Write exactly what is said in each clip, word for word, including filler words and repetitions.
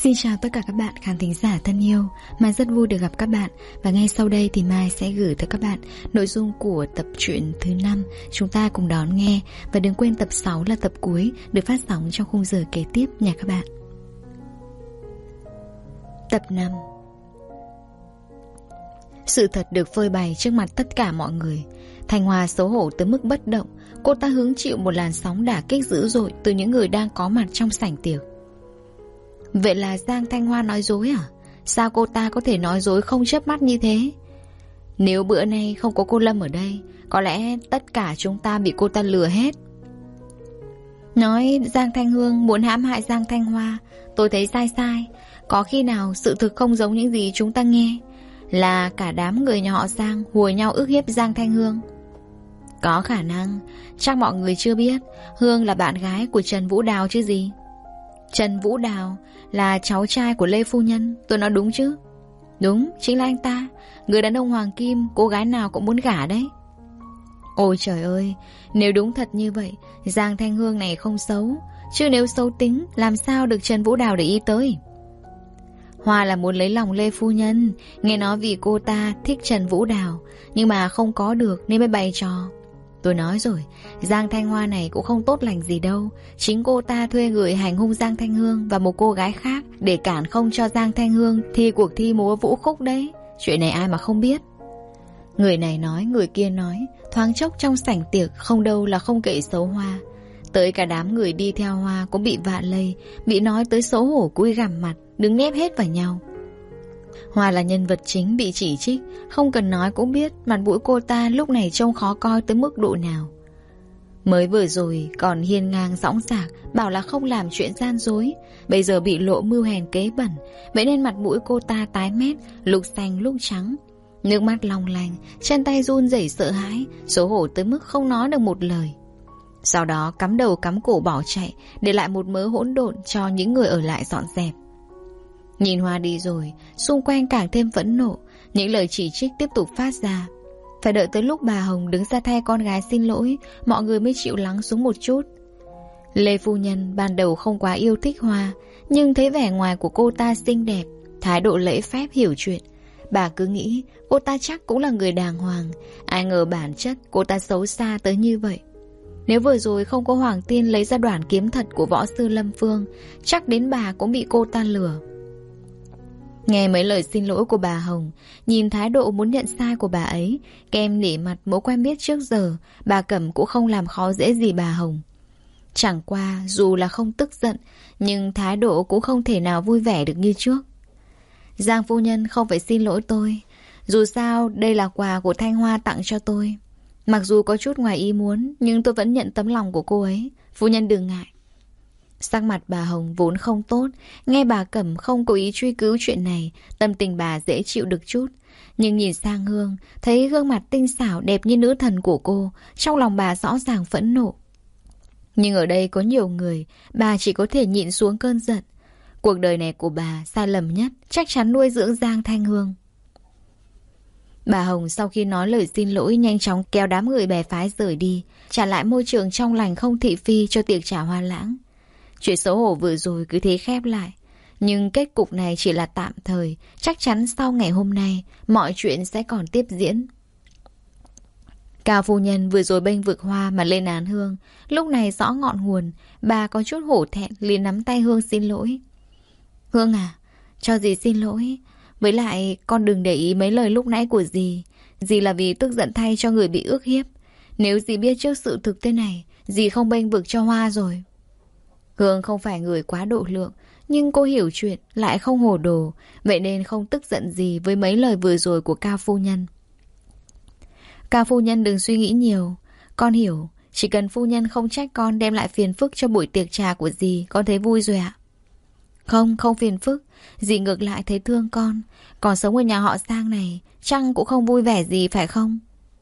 Xin chào tất cả các bạn khán thính giả thân yêu. Mai rất vui được gặp các bạn. Và ngay sau đây thì Mai sẽ gửi tới các bạn nội dung của tập truyện thứ năm. Chúng ta cùng đón nghe. Và đừng quên tập sáu là tập cuối, được phát sóng trong khung giờ kế tiếp nha các bạn. Tập năm. Sự thật được phơi bày trước mặt tất cả mọi người. Thanh Hoa xấu hổ tới mức bất động. Cô ta hứng chịu một làn sóng đả kích dữ dội từ những người đang có mặt trong sảnh tiệc. Vậy là Giang Thanh Hoa nói dối à? Sao cô ta có thể nói dối không chớp mắt như thế? Nếu bữa nay không có cô Lâm ở đây, có lẽ tất cả chúng ta bị cô ta lừa hết. Nói Giang Thanh Hương muốn hãm hại Giang Thanh Hoa, tôi thấy sai sai. Có khi nào sự thực không giống những gì chúng ta nghe, là cả đám người nhà họ Giang hùa nhau ức hiếp Giang Thanh Hương? Có khả năng. Chắc mọi người chưa biết Hương là bạn gái của Trần Vũ Đào chứ gì. Trần Vũ Đào là cháu trai của Lê Phu Nhân, tôi nói đúng chứ? Đúng, chính là anh ta. Người đàn ông hoàng kim, cô gái nào cũng muốn gả đấy. Ôi trời ơi, nếu đúng thật như vậy, Giang Thanh Hương này không xấu. Chứ nếu xấu tính, làm sao được Trần Vũ Đào để ý tới? Hoa là muốn lấy lòng Lê Phu Nhân. Nghe nói vì cô ta thích Trần Vũ Đào, nhưng mà không có được nên mới bày trò. Tôi nói rồi, Giang Thanh Hoa này cũng không tốt lành gì đâu. Chính cô ta thuê người hành hung Giang Thanh Hương và một cô gái khác để cản không cho Giang Thanh Hương thi cuộc thi múa vũ khúc đấy. Chuyện này ai mà không biết. Người này nói, người kia nói. Thoáng chốc trong sảnh tiệc không đâu là không kể xấu Hoa. Tới cả đám người đi theo Hoa cũng bị vạ lây, bị nói tới xấu hổ cúi gằm mặt, đứng nép hết vào nhau. Hoa là nhân vật chính bị chỉ trích, không cần nói cũng biết mặt mũi cô ta lúc này trông khó coi tới mức độ nào. Mới vừa rồi còn hiên ngang dõng dạc bảo là không làm chuyện gian dối, bây giờ bị lộ mưu hèn kế bẩn, vậy nên mặt mũi cô ta tái mét, lúc xanh lúc trắng, nước mắt long lanh, chân tay run rẩy sợ hãi, xấu hổ tới mức không nói được một lời. Sau đó cắm đầu cắm cổ bỏ chạy, để lại một mớ hỗn độn cho những người ở lại dọn dẹp. Nhìn Hoa đi rồi, xung quanh càng thêm phẫn nộ, những lời chỉ trích tiếp tục phát ra. Phải đợi tới lúc bà Hồng đứng ra thay con gái xin lỗi, mọi người mới chịu lắng xuống một chút. Lê Phu Nhân ban đầu không quá yêu thích Hoa, nhưng thấy vẻ ngoài của cô ta xinh đẹp, thái độ lễ phép hiểu chuyện, bà cứ nghĩ cô ta chắc cũng là người đàng hoàng. Ai ngờ bản chất cô ta xấu xa tới như vậy. Nếu vừa rồi không có Hoàng Tiên lấy ra đoản kiếm thật của võ sư Lâm Phương, chắc đến bà cũng bị cô ta lừa. Nghe mấy lời xin lỗi của bà Hồng, nhìn thái độ muốn nhận sai của bà ấy, kèm nể mặt mối quen biết trước giờ, bà Cẩm cũng không làm khó dễ gì bà Hồng. Chẳng qua dù là không tức giận, nhưng thái độ cũng không thể nào vui vẻ được như trước. Giang phu nhân không phải xin lỗi tôi. Dù sao đây là quà của Thanh Hoa tặng cho tôi. Mặc dù có chút ngoài ý muốn, nhưng tôi vẫn nhận tấm lòng của cô ấy. Phu nhân đừng ngại. Sắc mặt bà Hồng vốn không tốt, nghe bà Cẩm không cố ý truy cứu chuyện này, tâm tình bà dễ chịu được chút. Nhưng nhìn sang Hương, thấy gương mặt tinh xảo đẹp như nữ thần của cô, trong lòng bà rõ ràng phẫn nộ. Nhưng ở đây có nhiều người, bà chỉ có thể nhịn xuống cơn giận. Cuộc đời này của bà sai lầm nhất chắc chắn nuôi dưỡng Giang Thanh Hương. Bà Hồng sau khi nói lời xin lỗi nhanh chóng kéo đám người bè phái rời đi, trả lại môi trường trong lành không thị phi cho tiệc trà hoa lãng. Chuyện xấu hổ vừa rồi cứ thế khép lại. Nhưng kết cục này chỉ là tạm thời. Chắc chắn sau ngày hôm nay mọi chuyện sẽ còn tiếp diễn. Cao phu nhân vừa rồi bênh vực Hoa mà lên án Hương, lúc này rõ ngọn nguồn. Bà có chút hổ thẹn liền nắm tay Hương xin lỗi. Hương à, cho dì xin lỗi. Với lại con đừng để ý mấy lời lúc nãy của dì. Dì là vì tức giận thay cho người bị ức hiếp. Nếu dì biết trước sự thực thế này, dì không bênh vực cho Hoa rồi. Hương không phải người quá độ lượng, nhưng cô hiểu chuyện, lại không hồ đồ, vậy nên không tức giận gì với mấy lời vừa rồi của Cao phu nhân. Cao phu nhân đừng suy nghĩ nhiều. Con hiểu, chỉ cần phu nhân không trách con đem lại phiền phức cho buổi tiệc trà của dì, con thấy vui rồi ạ. Không, không phiền phức. Dì ngược lại thấy thương con. Còn sống ở nhà họ Giang này chăng cũng không vui vẻ gì phải không?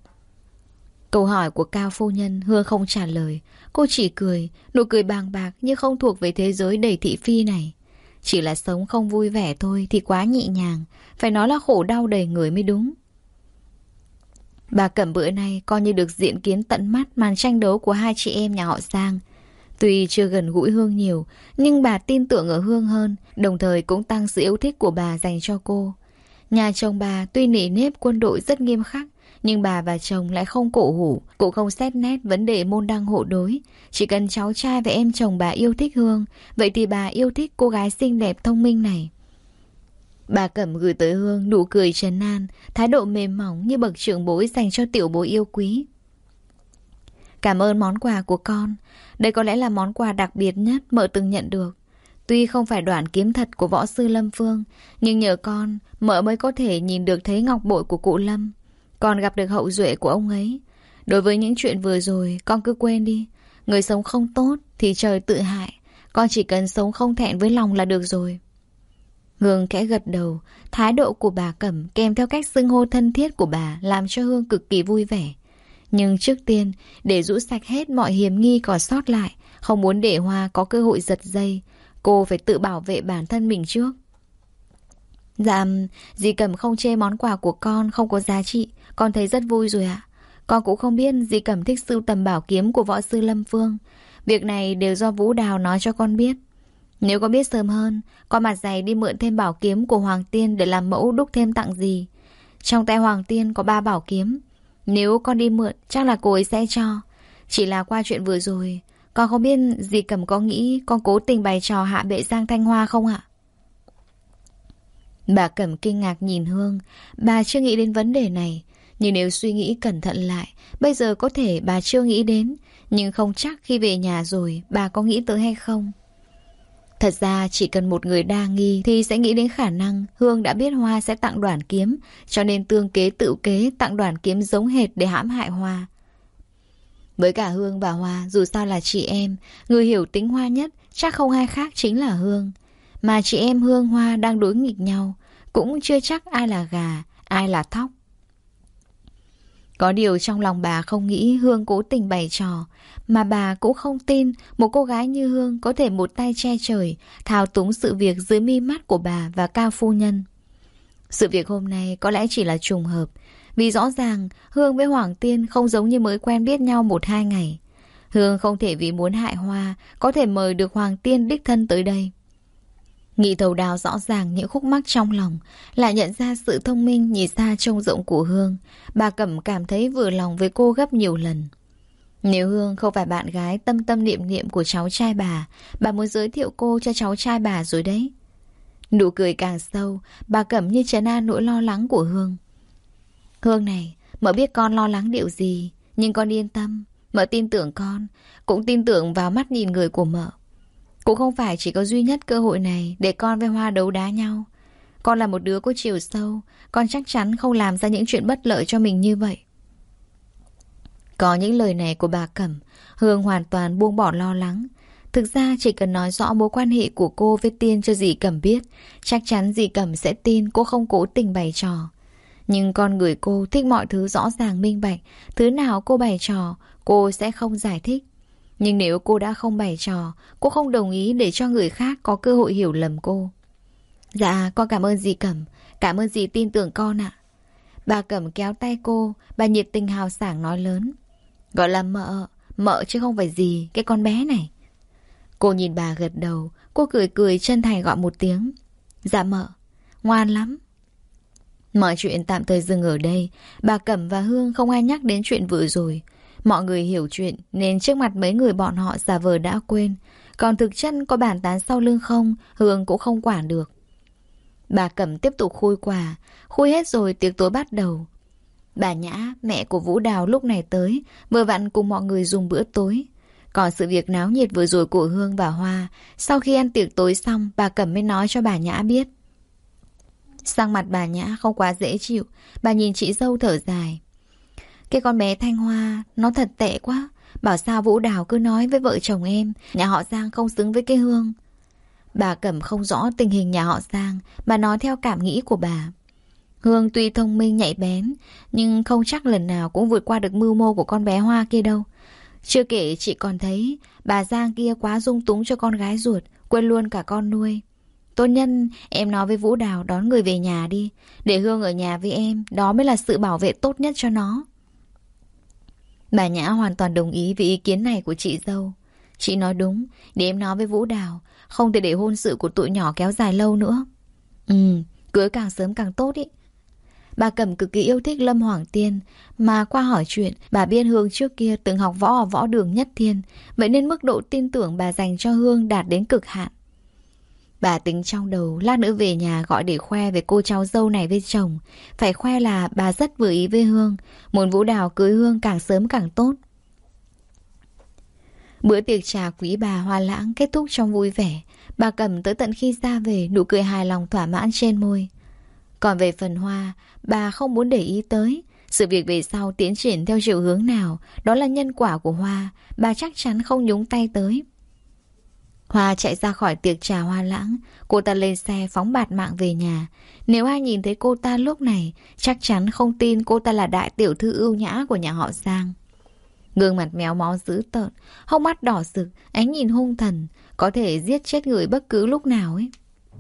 Câu hỏi của Cao phu nhân Hương không trả lời. Cô chỉ cười, nụ cười bàng bạc như không thuộc về thế giới đầy thị phi này. Chỉ là sống không vui vẻ thôi thì quá nhẹ nhàng, phải nói là khổ đau đầy người mới đúng. Bà Cẩm bữa nay coi như được diện kiến tận mắt màn tranh đấu của hai chị em nhà họ Giang. Tuy chưa gần gũi Hương nhiều, nhưng bà tin tưởng ở Hương hơn, đồng thời cũng tăng sự yêu thích của bà dành cho cô. Nhà chồng bà tuy nể nếp quân đội rất nghiêm khắc, nhưng bà và chồng lại không cổ hủ, cũng không xét nét vấn đề môn đăng hộ đối. Chỉ cần cháu trai và em chồng bà yêu thích Hương, vậy thì bà yêu thích cô gái xinh đẹp thông minh này. Bà Cẩm gửi tới Hương nụ cười trấn an, thái độ mềm mỏng như bậc trưởng bối dành cho tiểu bối yêu quý. Cảm ơn món quà của con. Đây có lẽ là món quà đặc biệt nhất mợ từng nhận được. Tuy không phải đoạn kiếm thật của võ sư Lâm Phương, nhưng nhờ con, mợ mới có thể nhìn được thấy ngọc bội của cụ Lâm. Còn gặp được hậu duệ của ông ấy. Đối với những chuyện vừa rồi, con cứ quên đi. Người sống không tốt thì trời tự hại. Con chỉ cần sống không thẹn với lòng là được rồi. Hương khẽ gật đầu. Thái độ của bà Cẩm kèm theo cách xưng hô thân thiết của bà làm cho Hương cực kỳ vui vẻ. Nhưng trước tiên, để rũ sạch hết mọi hiểm nghi còn sót lại, không muốn để Hoa có cơ hội giật dây, cô phải tự bảo vệ bản thân mình trước. Dạ, dì Cẩm không chê món quà của con không có giá trị, con thấy rất vui rồi ạ. Con cũng không biết dì Cẩm thích sưu tầm bảo kiếm của võ sư Lâm Phương. Việc này đều do Vũ Đào nói cho con biết. Nếu con biết sớm hơn, con mặt dày đi mượn thêm bảo kiếm của Hoàng Tiên để làm mẫu đúc thêm tặng dì. Trong tay Hoàng Tiên có ba bảo kiếm. Nếu con đi mượn, chắc là cô ấy sẽ cho. Chỉ là qua chuyện vừa rồi, con không biết dì Cẩm có nghĩ con cố tình bày trò hạ bệ Giang Thanh Hoa không ạ? Bà Cẩm kinh ngạc nhìn Hương. Bà chưa nghĩ đến vấn đề này. Nhưng nếu suy nghĩ cẩn thận lại, bây giờ có thể bà chưa nghĩ đến. Nhưng không chắc khi về nhà rồi bà có nghĩ tới hay không. Thật ra chỉ cần một người đa nghi thì sẽ nghĩ đến khả năng Hương đã biết Hoa sẽ tặng đoản kiếm, cho nên tương kế tự kế tặng đoản kiếm giống hệt để hãm hại Hoa. Với cả Hương và Hoa dù sao là chị em, người hiểu tính Hoa nhất chắc không ai khác chính là Hương. Mà chị em Hương Hoa đang đối nghịch nhau, cũng chưa chắc ai là gà, ai là thóc. Có điều trong lòng bà không nghĩ Hương cố tình bày trò, mà bà cũng không tin một cô gái như Hương có thể một tay che trời, thao túng sự việc dưới mi mắt của bà và Cao phu nhân. Sự việc hôm nay có lẽ chỉ là trùng hợp, vì rõ ràng Hương với Hoàng Tiên không giống như mới quen biết nhau một hai ngày. Hương không thể vì muốn hại Hoa có thể mời được Hoàng Tiên đích thân tới đây. Nghị thấu đáo rõ ràng những khúc mắc trong lòng, lại nhận ra sự thông minh nhìn xa trông rộng của Hương. Bà Cẩm cảm thấy vừa lòng với cô gấp nhiều lần. Nếu Hương không phải bạn gái tâm tâm niệm niệm của cháu trai bà, bà muốn giới thiệu cô cho cháu trai bà rồi đấy. Nụ cười càng sâu, bà Cẩm như trấn an nỗi lo lắng của Hương. Hương này, mợ biết con lo lắng điều gì, nhưng con yên tâm, mợ tin tưởng con, cũng tin tưởng vào mắt nhìn người của mợ. Cũng không phải chỉ có duy nhất cơ hội này để con với Hoa đấu đá nhau. Con là một đứa có chiều sâu, con chắc chắn không làm ra những chuyện bất lợi cho mình như vậy. Có những lời này của bà Cẩm, Hương hoàn toàn buông bỏ lo lắng. Thực ra chỉ cần nói rõ mối quan hệ của cô với Tiên cho dì Cẩm biết, chắc chắn dì Cẩm sẽ tin cô không cố tình bày trò. Nhưng con người cô thích mọi thứ rõ ràng minh bạch, thứ nào cô bày trò, cô sẽ không giải thích. Nhưng nếu cô đã không bày trò, cô không đồng ý để cho người khác có cơ hội hiểu lầm cô. Dạ, con cảm ơn dì Cẩm, cảm ơn dì tin tưởng con ạ. Bà Cẩm kéo tay cô, bà nhiệt tình hào sảng nói lớn. Gọi là mợ, mợ chứ không phải dì, cái con bé này. Cô nhìn bà gật đầu, cô cười cười chân thành gọi một tiếng. Dạ mợ, ngoan lắm. Mọi chuyện tạm thời dừng ở đây, bà Cẩm và Hương không ai nhắc đến chuyện vừa rồi. Mọi người hiểu chuyện nên trước mặt mấy người bọn họ giả vờ đã quên. Còn thực chất có bàn tán sau lưng không, Hương cũng không quản được. Bà Cẩm tiếp tục khui quà. Khui hết rồi tiệc tối bắt đầu. Bà Nhã, mẹ của Vũ Đào lúc này tới, vừa vặn cùng mọi người dùng bữa tối. Còn sự việc náo nhiệt vừa rồi của Hương và Hoa, sau khi ăn tiệc tối xong, bà Cẩm mới nói cho bà Nhã biết. Sang mặt bà Nhã không quá dễ chịu, bà nhìn chị dâu thở dài. Cái con bé Thanh Hoa, nó thật tệ quá. Bảo sao Vũ Đào cứ nói với vợ chồng em, nhà họ Giang không xứng với cái Hương. Bà Cẩm không rõ tình hình nhà họ Giang, bà nói theo cảm nghĩ của bà. Hương tuy thông minh nhạy bén, nhưng không chắc lần nào cũng vượt qua được mưu mô của con bé Hoa kia đâu. Chưa kể chị còn thấy bà Giang kia quá dung túng cho con gái ruột, quên luôn cả con nuôi. Tốt nhân, em nói với Vũ Đào đón người về nhà đi, để Hương ở nhà với em, đó mới là sự bảo vệ tốt nhất cho nó. Bà Nhã hoàn toàn đồng ý với ý kiến này của chị dâu. Chị nói đúng, để em nói với Vũ Đào, không thể để hôn sự của tụi nhỏ kéo dài lâu nữa. Ừ, cưới càng sớm càng tốt ý. Bà Cẩm cực kỳ yêu thích Lâm Hoàng Tiên, mà qua hỏi chuyện, bà biết Hương trước kia từng học võ ở võ đường Nhất Thiên, vậy nên mức độ tin tưởng bà dành cho Hương đạt đến cực hạn. Bà tính trong đầu lát nữa về nhà gọi để khoe về cô cháu dâu này với chồng. Phải khoe là bà rất vừa ý với Hương, muốn Vũ Đào cưới Hương càng sớm càng tốt. Bữa tiệc trà quý bà Hoa Lãng kết thúc trong vui vẻ. Bà Cẩm tới tận khi ra về, nụ cười hài lòng thỏa mãn trên môi. Còn về phần Hoa, bà không muốn để ý tới. Sự việc về sau tiến triển theo chiều hướng nào, đó là nhân quả của Hoa, bà chắc chắn không nhúng tay tới. Hoa chạy ra khỏi tiệc trà Hoa Lãng, cô ta lên xe phóng bạt mạng về nhà. Nếu ai nhìn thấy cô ta lúc này, chắc chắn không tin cô ta là đại tiểu thư ưu nhã của nhà họ Giang. Gương mặt méo mó dữ tợn, hốc mắt đỏ rực, ánh nhìn hung thần, có thể giết chết người bất cứ lúc nào ấy.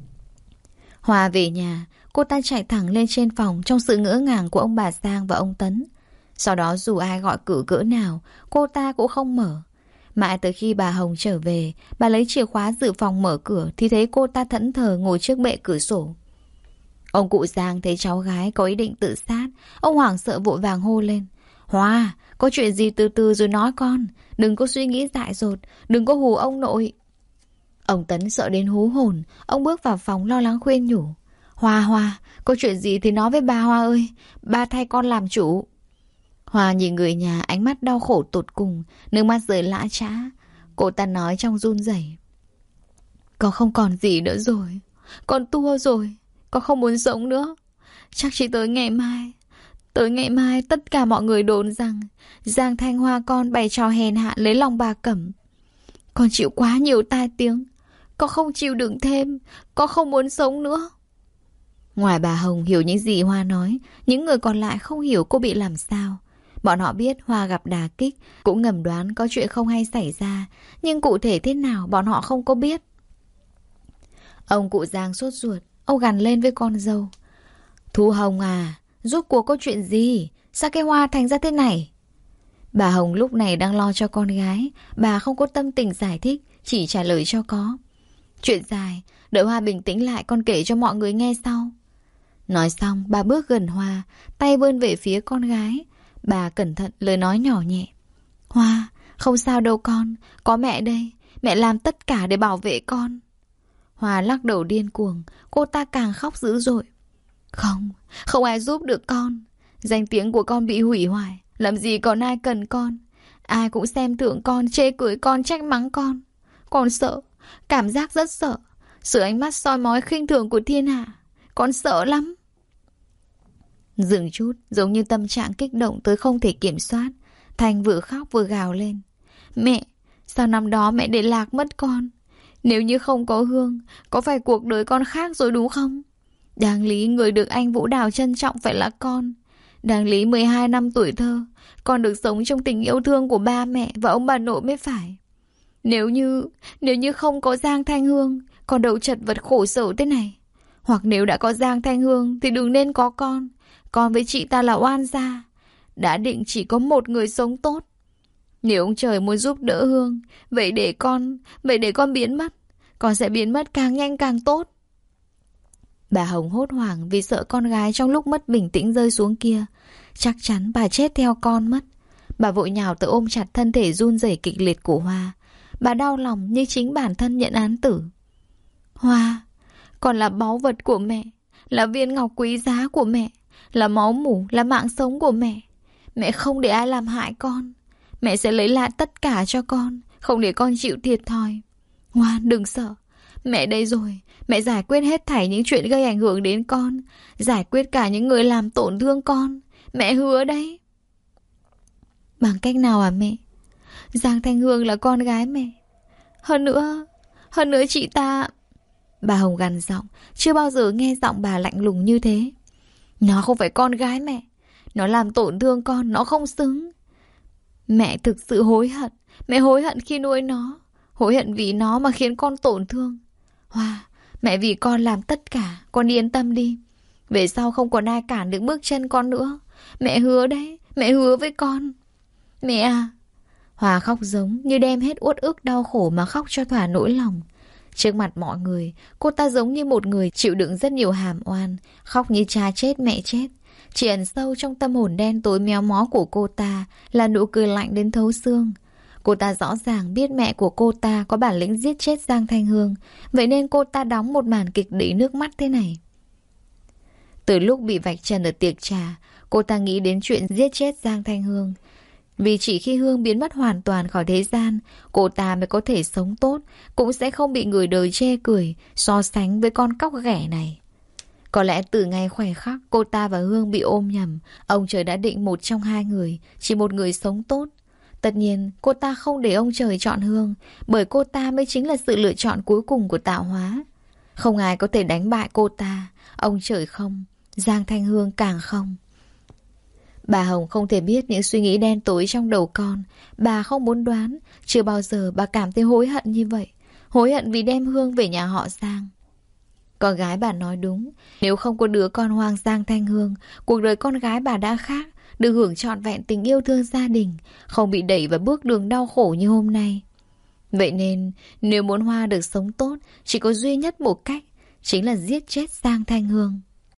Hoa về nhà, cô ta chạy thẳng lên trên phòng trong sự ngỡ ngàng của ông bà Giang và ông Tấn. Sau đó dù ai gọi cửa cỡ nào, cô ta cũng không mở. Mãi tới khi bà Hồng trở về, bà lấy chìa khóa dự phòng mở cửa thì thấy cô ta thẫn thờ ngồi trước bệ cửa sổ. Ông cụ Giang thấy cháu gái có ý định tự sát, ông hoảng sợ vội vàng hô lên. Hoa, có chuyện gì từ từ rồi nói con, đừng có suy nghĩ dại dột, đừng có hù ông nội. Ông Tấn sợ đến hú hồn, ông bước vào phòng lo lắng khuyên nhủ. Hoa Hoa, có chuyện gì thì nói với bà Hoa ơi, ba thay con làm chủ. Hoa nhìn người nhà ánh mắt đau khổ tột cùng, nước mắt rơi lã chã. Cô ta nói trong run rẩy. Con không còn gì nữa rồi, con tua rồi, con không muốn sống nữa. Chắc chỉ tới ngày mai, tới ngày mai tất cả mọi người đồn rằng Giang Thanh Hoa con bày trò hèn hạ lấy lòng bà Cẩm. Con chịu quá nhiều tai tiếng, con không chịu đựng thêm, con không muốn sống nữa. Ngoài bà Hồng hiểu những gì Hoa nói, những người còn lại không hiểu cô bị làm sao. Bọn họ biết Hoa gặp đả kích, cũng ngầm đoán có chuyện không hay xảy ra, nhưng cụ thể thế nào bọn họ không có biết. Ông cụ Giang sốt ruột, ông gằn lên với con dâu. Thu Hồng à, rốt cuộc có chuyện gì? Sao cái Hoa thành ra thế này? Bà Hồng lúc này đang lo cho con gái, bà không có tâm tình giải thích, chỉ trả lời cho có. Chuyện dài, đợi Hoa bình tĩnh lại con kể cho mọi người nghe sau. Nói xong, bà bước gần Hoa, tay vươn về phía con gái. Bà cẩn thận lời nói nhỏ nhẹ. Hoa, không sao đâu con, có mẹ đây, mẹ làm tất cả để bảo vệ con. Hoa lắc đầu điên cuồng, cô ta càng khóc dữ dội. Không, không ai giúp được con. Danh tiếng của con bị hủy hoại, làm gì còn ai cần con. Ai cũng xem thường con, chê cười con, trách mắng con. Con sợ, cảm giác rất sợ. Sự ánh mắt soi mói khinh thường của thiên hạ, con sợ lắm. Dừng chút, giống như tâm trạng kích động tới không thể kiểm soát, Thành vừa khóc vừa gào lên. Mẹ, sao năm đó mẹ để lạc mất con? Nếu như không có Hương, có phải cuộc đời con khác rồi đúng không? Đáng lý người được anh Vũ Đào trân trọng phải là con. Đáng lý mười hai năm tuổi thơ, con được sống trong tình yêu thương của ba mẹ và ông bà nội mới phải. Nếu như, nếu như không có Giang Thanh Hương, con đâu chật vật khổ sở thế này. Hoặc nếu đã có Giang Thanh Hương thì đừng nên có con. Con với chị ta là oan gia, đã định chỉ có một người sống tốt. Nếu ông trời muốn giúp đỡ Hương, vậy để con, vậy để con biến mất. Con sẽ biến mất càng nhanh càng tốt. Bà Hồng hốt hoảng vì sợ con gái trong lúc mất bình tĩnh rơi xuống kia. Chắc chắn bà chết theo con mất. Bà vội nhào tới ôm chặt thân thể run rẩy kịch liệt của Hoa. Bà đau lòng như chính bản thân nhận án tử. Hoa, con là báu vật của mẹ, là viên ngọc quý giá của mẹ, là máu mủ, là mạng sống của mẹ. Mẹ không để ai làm hại con. Mẹ sẽ lấy lại tất cả cho con, không để con chịu thiệt thòi. Ngoan, đừng sợ. Mẹ đây rồi, mẹ giải quyết hết thảy những chuyện gây ảnh hưởng đến con, giải quyết cả những người làm tổn thương con. Mẹ hứa đấy. Bằng cách nào à mẹ? Giang Thanh Hương là con gái mẹ. Hơn nữa, hơn nữa chị ta... Bà Hồng gằn giọng, chưa bao giờ nghe giọng bà lạnh lùng như thế. Nó không phải con gái mẹ. Nó làm tổn thương con, nó không xứng. Mẹ thực sự hối hận. Mẹ hối hận khi nuôi nó. Hối hận vì nó mà khiến con tổn thương. Hoa, mẹ vì con làm tất cả. Con yên tâm đi. Về sau không còn ai cản được bước chân con nữa. Mẹ hứa đấy. Mẹ hứa với con. Mẹ à. Hòa khóc giống như đem hết uất ức đau khổ mà khóc cho thỏa nỗi lòng. Trước mặt mọi người, cô ta giống như một người chịu đựng rất nhiều hàm oan, khóc như cha chết mẹ chết. Chỉ ẩn sâu trong tâm hồn đen tối méo mó của cô ta là nụ cười lạnh đến thấu xương. Cô ta rõ ràng biết mẹ của cô ta có bản lĩnh giết chết Giang Thanh Hương, vậy nên cô ta đóng một màn kịch đầy nước mắt thế này. Từ lúc bị vạch trần ở tiệc trà, cô ta nghĩ đến chuyện giết chết Giang Thanh Hương. Vì chỉ khi Hương biến mất hoàn toàn khỏi thế gian, cô ta mới có thể sống tốt, cũng sẽ không bị người đời chê cười, so sánh với con cóc ghẻ này. Có lẽ từ ngày khoảnh khắc cô ta và Hương bị ôm nhầm, ông trời đã định một trong hai người, chỉ một người sống tốt. Tất nhiên, cô ta không để ông trời chọn Hương, bởi cô ta mới chính là sự lựa chọn cuối cùng của tạo hóa. Không ai có thể đánh bại cô ta, ông trời không, Giang Thanh Hương càng không. Bà Hồng không thể biết những suy nghĩ đen tối trong đầu con. Bà không muốn đoán. Chưa bao giờ bà cảm thấy hối hận như vậy. Hối hận vì đem Hương về nhà họ Giang. Con gái bà nói đúng. Nếu không có đứa con hoang Giang Thanh Hương, cuộc đời con gái bà đã khác, được hưởng trọn vẹn tình yêu thương gia đình, không bị đẩy vào bước đường đau khổ như hôm nay. Vậy nên nếu muốn Hoa được sống tốt, chỉ có duy nhất một cách, chính là giết chết Giang Thanh Hương.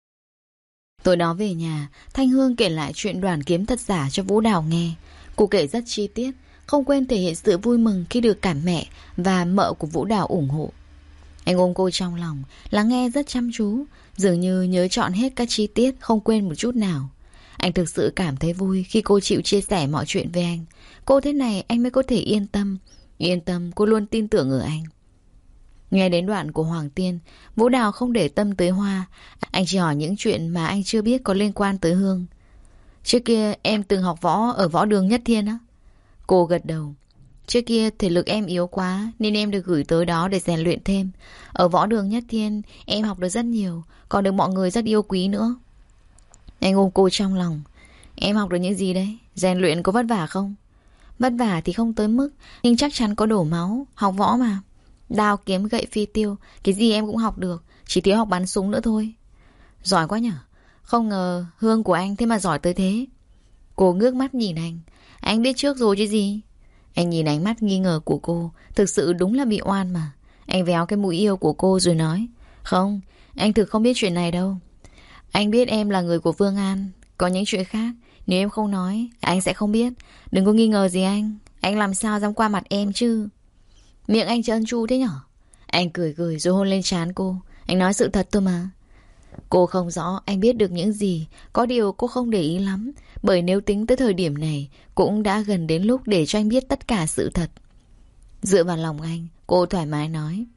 Tối đó về nhà, Thanh Hương kể lại chuyện đoàn kiếm thật giả cho Vũ Đào nghe. Cô kể rất chi tiết, không quên thể hiện sự vui mừng khi được cả mẹ và mợ của Vũ Đào ủng hộ. Anh ôm cô trong lòng, lắng nghe rất chăm chú, dường như nhớ trọn hết các chi tiết, không quên một chút nào. Anh thực sự cảm thấy vui khi cô chịu chia sẻ mọi chuyện với anh. Cô thế này anh mới có thể yên tâm. Yên tâm, cô luôn tin tưởng ở anh. Nghe đến đoạn của Hoàng Tiên, Vũ Đào không để tâm tới Hoa. Anh chỉ hỏi những chuyện mà anh chưa biết có liên quan tới Hương. Trước kia em từng học võ ở võ đường Nhất Thiên á? Cô gật đầu. Trước kia thể lực em yếu quá nên em được gửi tới đó để rèn luyện thêm. Ở võ đường Nhất Thiên em học được rất nhiều, còn được mọi người rất yêu quý nữa. Anh ôm cô trong lòng. Em học được những gì đấy? Rèn luyện có vất vả không? Vất vả thì không tới mức, nhưng chắc chắn có đổ máu. Học võ mà. Đao kiếm gậy phi tiêu, cái gì em cũng học được, chỉ thiếu học bắn súng nữa thôi. Giỏi quá nhở. Không ngờ Hương của anh thế mà giỏi tới thế. Cô ngước mắt nhìn anh. Anh biết trước rồi chứ gì. Anh nhìn ánh mắt nghi ngờ của cô. Thực sự đúng là bị oan mà. Anh véo cái mũi yêu của cô rồi nói. Không, anh thực không biết chuyện này đâu. Anh biết em là người của Phương An. Có những chuyện khác, nếu em không nói, anh sẽ không biết. Đừng có nghi ngờ gì anh. Anh làm sao dám qua mặt em chứ. Miệng anh trơn tru thế nhở? Anh cười cười rồi hôn lên trán cô. Anh nói sự thật thôi mà. Cô không rõ anh biết được những gì. Có điều cô không để ý lắm. Bởi nếu tính tới thời điểm này, cũng đã gần đến lúc để cho anh biết tất cả sự thật. Dựa vào lòng anh, cô thoải mái nói.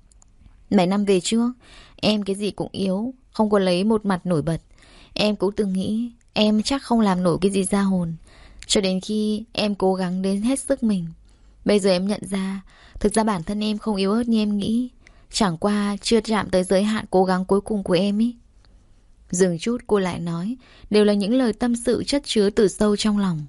Mấy năm về trước, em cái gì cũng yếu, không có lấy một mặt nổi bật. Em cũng từng nghĩ em chắc không làm nổi cái gì ra hồn. Cho đến khi em cố gắng đến hết sức mình. Bây giờ em nhận ra, thực ra bản thân em không yếu ớt như em nghĩ. Chẳng qua chưa chạm tới giới hạn cố gắng cuối cùng của em ý. Dừng chút cô lại nói. Đều là những lời tâm sự chất chứa từ sâu trong lòng.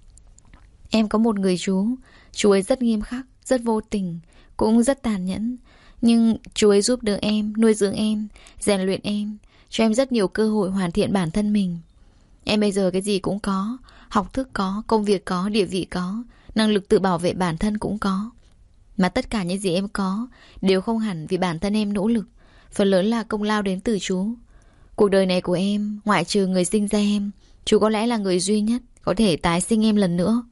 Em có một người chú. Chú ấy rất nghiêm khắc, rất vô tình, cũng rất tàn nhẫn. Nhưng chú ấy giúp đỡ em, nuôi dưỡng em, rèn luyện em, cho em rất nhiều cơ hội hoàn thiện bản thân mình. Em bây giờ cái gì cũng có. Học thức có, công việc có, địa vị có, năng lực tự bảo vệ bản thân cũng có. Mà tất cả những gì em có đều không hẳn vì bản thân em nỗ lực. Phần lớn là công lao đến từ chú. Cuộc đời này của em, ngoại trừ người sinh ra em, chú có lẽ là người duy nhất có thể tái sinh em lần nữa.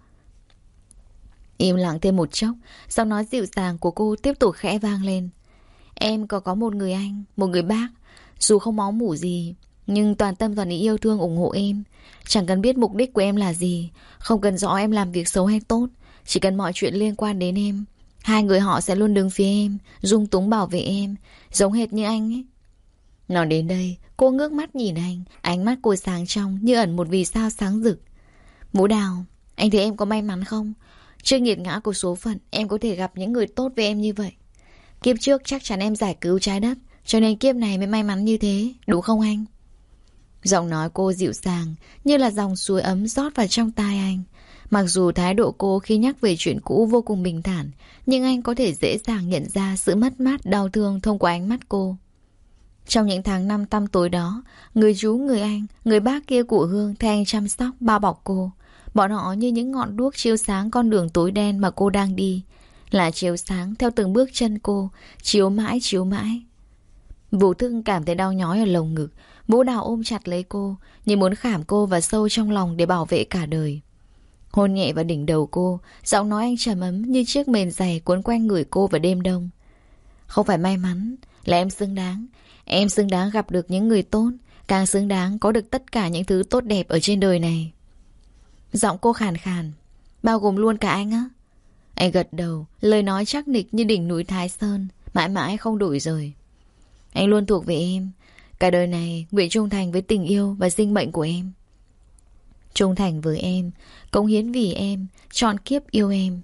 Im lặng thêm một chốc, giọng nói dịu dàng của cô tiếp tục khẽ vang lên. Em có có một người anh, một người bác. Dù không máu mủ gì, nhưng toàn tâm toàn ý yêu thương ủng hộ em. Chẳng cần biết mục đích của em là gì, không cần rõ em làm việc xấu hay tốt, chỉ cần mọi chuyện liên quan đến em, hai người họ sẽ luôn đứng phía em, dung túng bảo vệ em, giống hệt như anh ấy. Nói đến đây, cô ngước mắt nhìn anh. Ánh mắt cô sáng trong như ẩn một vì sao sáng rực. Vũ Đào, anh thấy em có may mắn không? Trước nghiệt ngã của số phận, em có thể gặp những người tốt với em như vậy. Kiếp trước chắc chắn em giải cứu trái đất, cho nên kiếp này mới may mắn như thế, đúng không anh? Giọng nói cô dịu dàng, như là dòng suối ấm rót vào trong tai anh. Mặc dù thái độ cô khi nhắc về chuyện cũ vô cùng bình thản, nhưng anh có thể dễ dàng nhận ra sự mất mát, đau thương thông qua ánh mắt cô. Trong những tháng năm tăm tối đó, người chú, người anh, người bác kia của Hương thay anh chăm sóc, bao bọc cô. Bọn họ như những ngọn đuốc chiếu sáng con đường tối đen mà cô đang đi. Là chiếu sáng theo từng bước chân cô, chiếu mãi chiếu mãi. Vũ Thức cảm thấy đau nhói ở lồng ngực. Vũ Đào ôm chặt lấy cô, như muốn khảm cô vào sâu trong lòng để bảo vệ cả đời. Hôn nhẹ vào đỉnh đầu cô, giọng nói anh trầm ấm như chiếc mền dày cuốn quanh người cô vào đêm đông. Không phải may mắn, là em xứng đáng. Em xứng đáng gặp được những người tốt, càng xứng đáng có được tất cả những thứ tốt đẹp ở trên đời này. Giọng cô khàn khàn. Bao gồm luôn cả anh á? Anh gật đầu, lời nói chắc nịch như đỉnh núi Thái Sơn, mãi mãi không đổi rời. Anh luôn thuộc về em. Cả đời này nguyện trung thành với tình yêu và sinh mệnh của em. Trung thành với em, cống hiến vì em, trọn kiếp yêu em.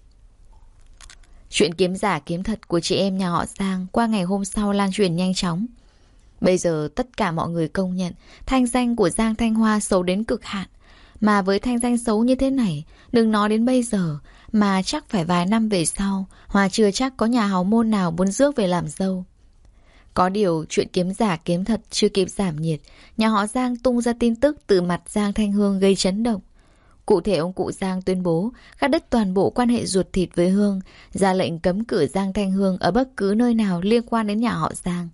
Chuyện kiếm giả kiếm thật của chị em nhà họ Giang qua ngày hôm sau lan truyền nhanh chóng. Bây giờ tất cả mọi người công nhận thanh danh của Giang Thanh Hoa xấu đến cực hạn. Mà với thanh danh xấu như thế này, đừng nói đến bây giờ, mà chắc phải vài năm về sau, Hoa chưa chắc có nhà hào môn nào muốn rước về làm dâu. Có điều chuyện kiếm giả kiếm thật chưa kịp giảm nhiệt, nhà họ Giang tung ra tin tức từ mặt Giang Thanh Hương gây chấn động. Cụ thể ông cụ Giang tuyên bố cắt đứt toàn bộ quan hệ ruột thịt với Hương, ra lệnh cấm cử Giang Thanh Hương ở bất cứ nơi nào liên quan đến nhà họ Giang.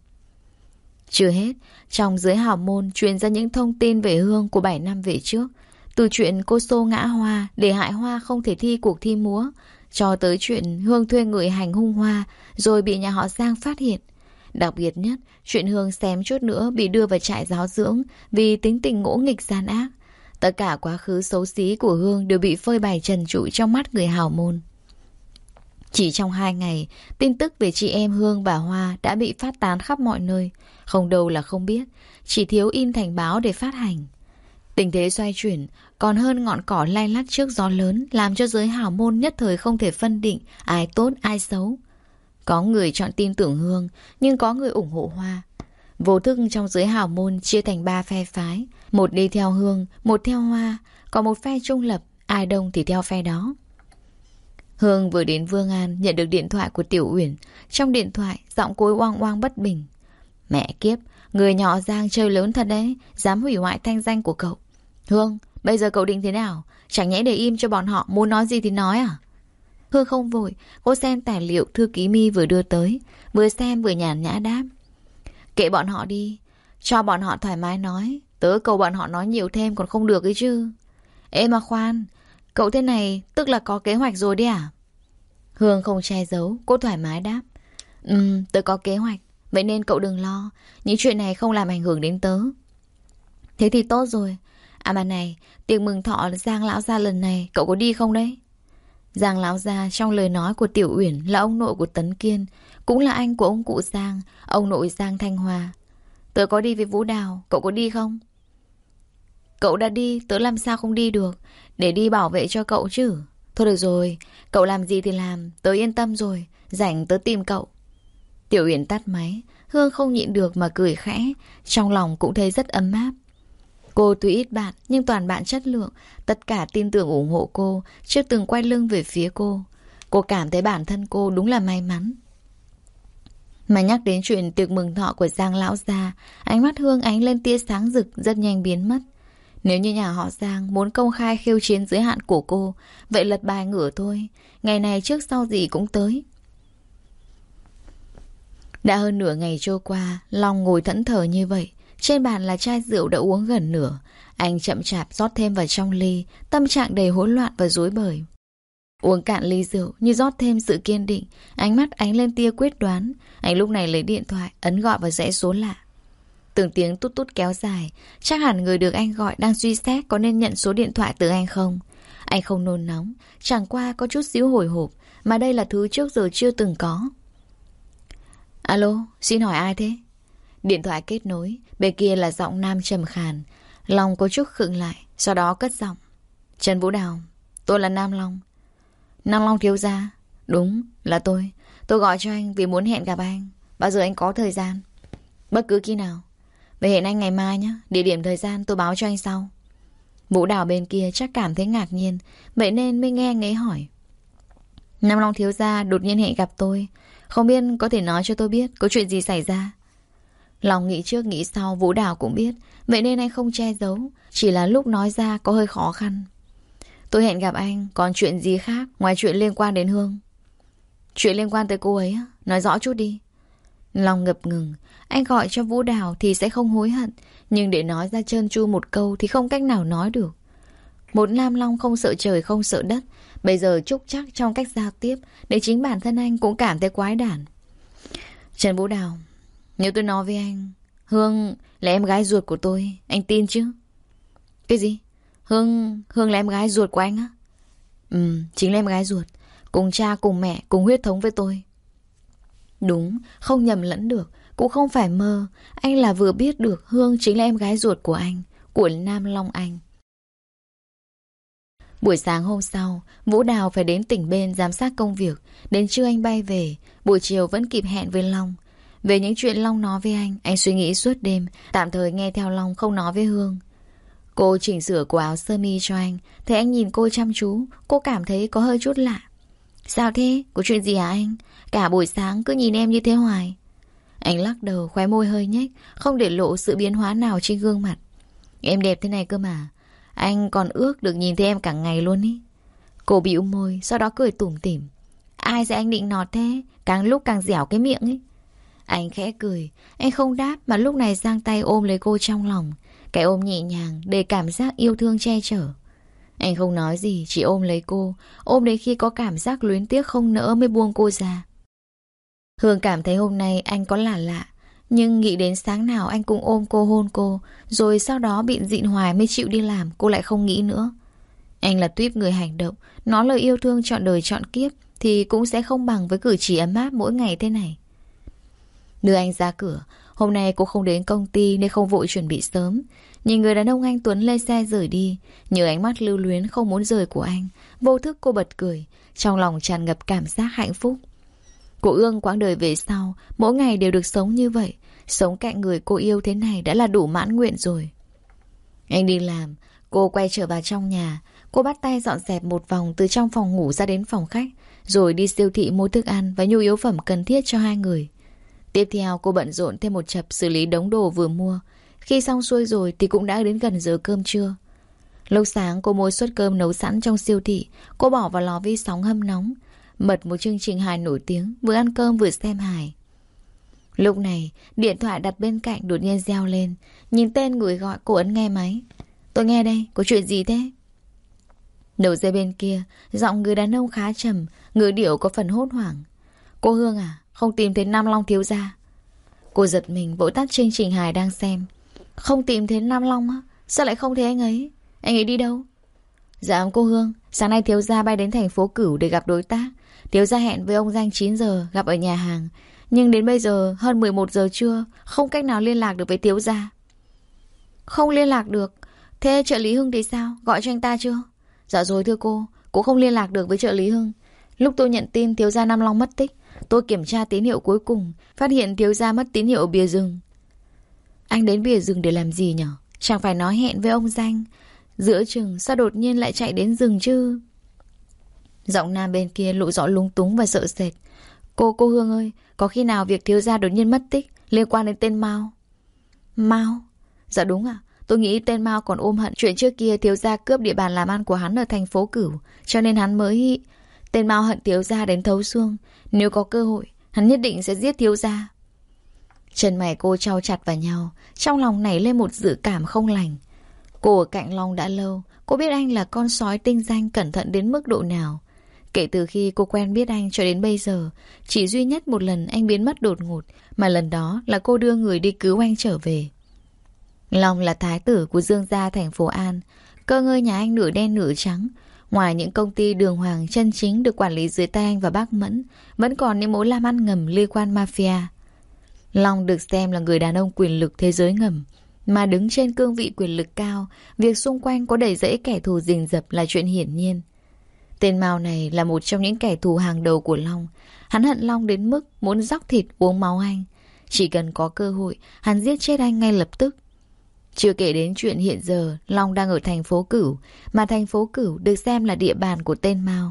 Chưa hết, trong giới hào môn truyền ra những thông tin về Hương của bảy năm về trước. Từ chuyện cô xô ngã Hoa để hại Hoa không thể thi cuộc thi múa, cho tới chuyện Hương thuê người hành hung Hoa rồi bị nhà họ Giang phát hiện. Đặc biệt nhất, chuyện Hương xém chút nữa bị đưa vào trại giáo dưỡng vì tính tình ngỗ nghịch gian ác. Tất cả quá khứ xấu xí của Hương đều bị phơi bày trần trụi trong mắt người hào môn. Chỉ trong hai ngày, tin tức về chị em Hương và Hoa đã bị phát tán khắp mọi nơi. Không đâu là không biết, chỉ thiếu in thành báo để phát hành. Tình thế xoay chuyển, còn hơn ngọn cỏ lay lắt trước gió lớn, làm cho giới hào môn nhất thời không thể phân định ai tốt ai xấu. Có người chọn tin tưởng Hương, nhưng có người ủng hộ Hoa. Vô thức trong giới hào môn chia thành ba phe phái, một đi theo Hương, một theo Hoa, còn một phe trung lập, ai đông thì theo phe đó. Hương vừa đến Vương An nhận được điện thoại của Tiểu Uyển. Trong điện thoại, giọng cô oang oang bất bình. Mẹ kiếp, người nhỏ Giang chơi lớn thật đấy, dám hủy hoại thanh danh của cậu. Hương, bây giờ cậu định thế nào? Chẳng nhẽ để im cho bọn họ muốn nói gì thì nói à? Hương không vội, cô xem tài liệu thư ký Mi vừa đưa tới, vừa xem vừa nhàn nhã đáp. Kệ bọn họ đi, cho bọn họ thoải mái nói, tớ cầu bọn họ nói nhiều thêm còn không được ấy chứ. Ê mà khoan, cậu thế này tức là có kế hoạch rồi đi à? Hương không che giấu, cô thoải mái đáp. Ừm, tớ có kế hoạch, vậy nên cậu đừng lo, những chuyện này không làm ảnh hưởng đến tớ. Thế thì tốt rồi. À mà này, tiệc mừng thọ Giang lão gia lần này cậu có đi không đấy? Giang lão gia trong lời nói của Tiểu Uyển là ông nội của Tấn Kiên, cũng là anh của ông cụ Giang, ông nội Giang Thanh Hòa. Tớ có đi với Vũ Đào, cậu có đi không? Cậu đã đi, tớ làm sao không đi được, để đi bảo vệ cho cậu chứ. Thôi được rồi, cậu làm gì thì làm, tớ yên tâm rồi, rảnh tớ tìm cậu. Tiểu Uyển tắt máy, Hương không nhịn được mà cười khẽ, trong lòng cũng thấy rất ấm áp. Cô tuy ít bạn nhưng toàn bạn chất lượng, tất cả tin tưởng ủng hộ cô, chưa từng quay lưng về phía cô. Cô cảm thấy bản thân cô đúng là may mắn. Mà nhắc đến chuyện tiệc mừng thọ của Giang lão gia, ánh mắt Hương ánh lên tia sáng rực rất nhanh biến mất. Nếu như nhà họ Giang muốn công khai khiêu chiến giới hạn của cô, vậy lật bài ngửa thôi, ngày này trước sau gì cũng tới. Đã hơn nửa ngày trôi qua, Long ngồi thẫn thờ như vậy. Trên bàn là chai rượu đã uống gần nửa. Anh chậm chạp rót thêm vào trong ly, tâm trạng đầy hỗn loạn và rối bời. Uống cạn ly rượu như rót thêm sự kiên định, ánh mắt ánh lên tia quyết đoán. Anh lúc này lấy điện thoại, ấn gọi vào dãy số lạ. Từng tiếng tút tút kéo dài, chắc hẳn người được anh gọi đang suy xét có nên nhận số điện thoại từ anh không. Anh không nôn nóng, chẳng qua có chút xíu hồi hộp, mà đây là thứ trước giờ chưa từng có. Alo, xin hỏi ai thế? Điện thoại kết nối, bên kia là giọng nam trầm khàn. Long có chút khựng lại, sau đó cất giọng. Trần Vũ Đào, tôi là Nam Long. Nam Long thiếu gia? Đúng, là tôi. Tôi gọi cho anh vì muốn hẹn gặp anh. Bao giờ anh có thời gian? Bất cứ khi nào. Vậy hẹn anh ngày mai nhé, địa điểm thời gian tôi báo cho anh sau. Vũ Đào bên kia chắc cảm thấy ngạc nhiên, vậy nên mới nghe anh ấy hỏi. Nam Long thiếu gia đột nhiên hẹn gặp tôi, không biết có thể nói cho tôi biết có chuyện gì xảy ra. Lòng nghĩ trước nghĩ sau, Vũ Đào cũng biết, vậy nên anh không che giấu, chỉ là lúc nói ra có hơi khó khăn. Tôi hẹn gặp anh, còn chuyện gì khác ngoài chuyện liên quan đến Hương? Chuyện liên quan tới cô ấy á? Nói rõ chút đi. Long ngập ngừng. Anh gọi cho Vũ Đào thì sẽ không hối hận, nhưng để nói ra trơn tru một câu thì không cách nào nói được. Một Nam Long không sợ trời không sợ đất, bây giờ trúc chắc trong cách giao tiếp để chính bản thân anh cũng cảm thấy quái đản. Trần Vũ Đào, nếu tôi nói với anh Hương là em gái ruột của tôi, anh tin chứ? Cái gì? Hương Hương là em gái ruột của anh á? Ừ, chính là em gái ruột, cùng cha cùng mẹ cùng huyết thống với tôi. Đúng, không nhầm lẫn được, cũng không phải mơ. Anh là vừa biết được Hương chính là em gái ruột của anh, của Nam Long Anh. Buổi sáng hôm sau, Vũ Đào phải đến tỉnh bên giám sát công việc. Đến trưa anh bay về, buổi chiều vẫn kịp hẹn với Long. Về những chuyện Long nói với anh, anh suy nghĩ suốt đêm, tạm thời nghe theo Long không nói với Hương. Cô chỉnh sửa cổ áo sơ mi cho anh, thấy anh nhìn cô chăm chú, cô cảm thấy có hơi chút lạ. Sao thế? Có chuyện gì hả anh? Cả buổi sáng cứ nhìn em như thế hoài. Anh lắc đầu, khóe môi hơi nhếch, không để lộ sự biến hóa nào trên gương mặt. Em đẹp thế này cơ mà, anh còn ước được nhìn thấy em cả ngày luôn ý. Cô bĩu môi, sau đó cười tủm tỉm. Ai dạy anh định nọt thế? Càng lúc càng dẻo cái miệng ấy. Anh khẽ cười, anh không đáp mà lúc này giang tay ôm lấy cô trong lòng. Cái ôm nhẹ nhàng để cảm giác yêu thương che chở. Anh không nói gì, chỉ ôm lấy cô, ôm đến khi có cảm giác luyến tiếc không nỡ mới buông cô ra. Hương cảm thấy hôm nay anh có lạ lạ, nhưng nghĩ đến sáng nào anh cũng ôm cô hôn cô, rồi sau đó bịn dịn hoài mới chịu đi làm, cô lại không nghĩ nữa. Anh là tuýp người hành động, nói lời yêu thương trọn đời trọn kiếp thì cũng sẽ không bằng với cử chỉ ấm áp mỗi ngày thế này. Đưa anh ra cửa, hôm nay cô không đến công ty nên không vội chuẩn bị sớm. Nhìn người đàn ông anh Tuấn lên xe rời đi, nhờ ánh mắt lưu luyến không muốn rời của anh, vô thức cô bật cười, trong lòng tràn ngập cảm giác hạnh phúc. Cô ương quãng đời về sau, mỗi ngày đều được sống như vậy, sống cạnh người cô yêu thế này đã là đủ mãn nguyện rồi. Anh đi làm, cô quay trở vào trong nhà. Cô bắt tay dọn dẹp một vòng từ trong phòng ngủ ra đến phòng khách, rồi đi siêu thị mua thức ăn và nhu yếu phẩm cần thiết cho hai người. Tiếp theo cô bận rộn thêm một chập xử lý đống đồ vừa mua. Khi xong xuôi rồi thì cũng đã đến gần giờ cơm trưa. Lúc sáng cô mua suất cơm nấu sẵn trong siêu thị. Cô bỏ vào lò vi sóng hâm nóng, bật một chương trình hài nổi tiếng, vừa ăn cơm vừa xem hài. Lúc này điện thoại đặt bên cạnh đột nhiên reo lên. Nhìn tên người gọi, cô ấn nghe máy. Tôi nghe đây, có chuyện gì thế? Đầu dây bên kia, giọng người đàn ông khá trầm, ngữ điệu có phần hốt hoảng. Cô Hương à, không tìm thấy Nam Long thiếu gia? Cô giật mình vội tắt chương trình hài đang xem. Không tìm thấy Nam Long á? Sao lại không thấy anh ấy? Anh ấy đi đâu? Dạ cô Hương, sáng nay thiếu gia bay đến thành phố Cửu để gặp đối tác. Thiếu gia hẹn với ông Danh chín giờ gặp ở nhà hàng, nhưng đến bây giờ hơn mười một giờ trưa, không cách nào liên lạc được với thiếu gia. Không liên lạc được? Thế trợ lý Hưng thì sao? Gọi cho anh ta chưa? Dạ rồi thưa cô, cũng không liên lạc được với trợ lý Hưng. Lúc tôi nhận tin thiếu gia Nam Long mất tích, tôi kiểm tra tín hiệu cuối cùng, phát hiện thiếu gia mất tín hiệu ở bìa rừng. Anh đến bìa rừng để làm gì nhở? Chẳng phải nói hẹn với ông Danh giữa chừng, sao đột nhiên lại chạy đến rừng chứ? Giọng nam bên kia lộ rõ lúng túng và sợ sệt. Cô, cô Hương ơi, có khi nào việc thiếu gia đột nhiên mất tích liên quan đến tên Mao? Mao? Dạ đúng ạ. Tôi nghĩ tên Mao còn ôm hận chuyện trước kia thiếu gia cướp địa bàn làm ăn của hắn ở thành phố Cửu, cho nên hắn mới... Tên Mao hận thiếu gia đến thấu xương. Nếu có cơ hội, hắn nhất định sẽ giết thiếu gia. Chân mày cô chau chặt vào nhau, trong lòng nảy lên một dự cảm không lành. Cô ở cạnh Long đã lâu, cô biết anh là con sói tinh danh cẩn thận đến mức độ nào. Kể từ khi cô quen biết anh cho đến bây giờ, chỉ duy nhất một lần anh biến mất đột ngột, mà lần đó là cô đưa người đi cứu anh trở về. Long là thái tử của Dương gia thành phố An, cơ ngơi nhà anh nửa đen nửa trắng. Ngoài những công ty đường hoàng chân chính được quản lý dưới tay anh và bác Mẫn, vẫn còn những mối làm ăn ngầm liên quan mafia. Long được xem là người đàn ông quyền lực thế giới ngầm, mà đứng trên cương vị quyền lực cao, việc xung quanh có đầy rẫy kẻ thù rình rập là chuyện hiển nhiên. Tên Mao này là một trong những kẻ thù hàng đầu của Long. Hắn hận Long đến mức muốn dóc thịt uống máu anh. Chỉ cần có cơ hội, hắn giết chết anh ngay lập tức. Chưa kể đến chuyện hiện giờ Long đang ở thành phố Cửu, mà thành phố Cửu được xem là địa bàn của tên Mao.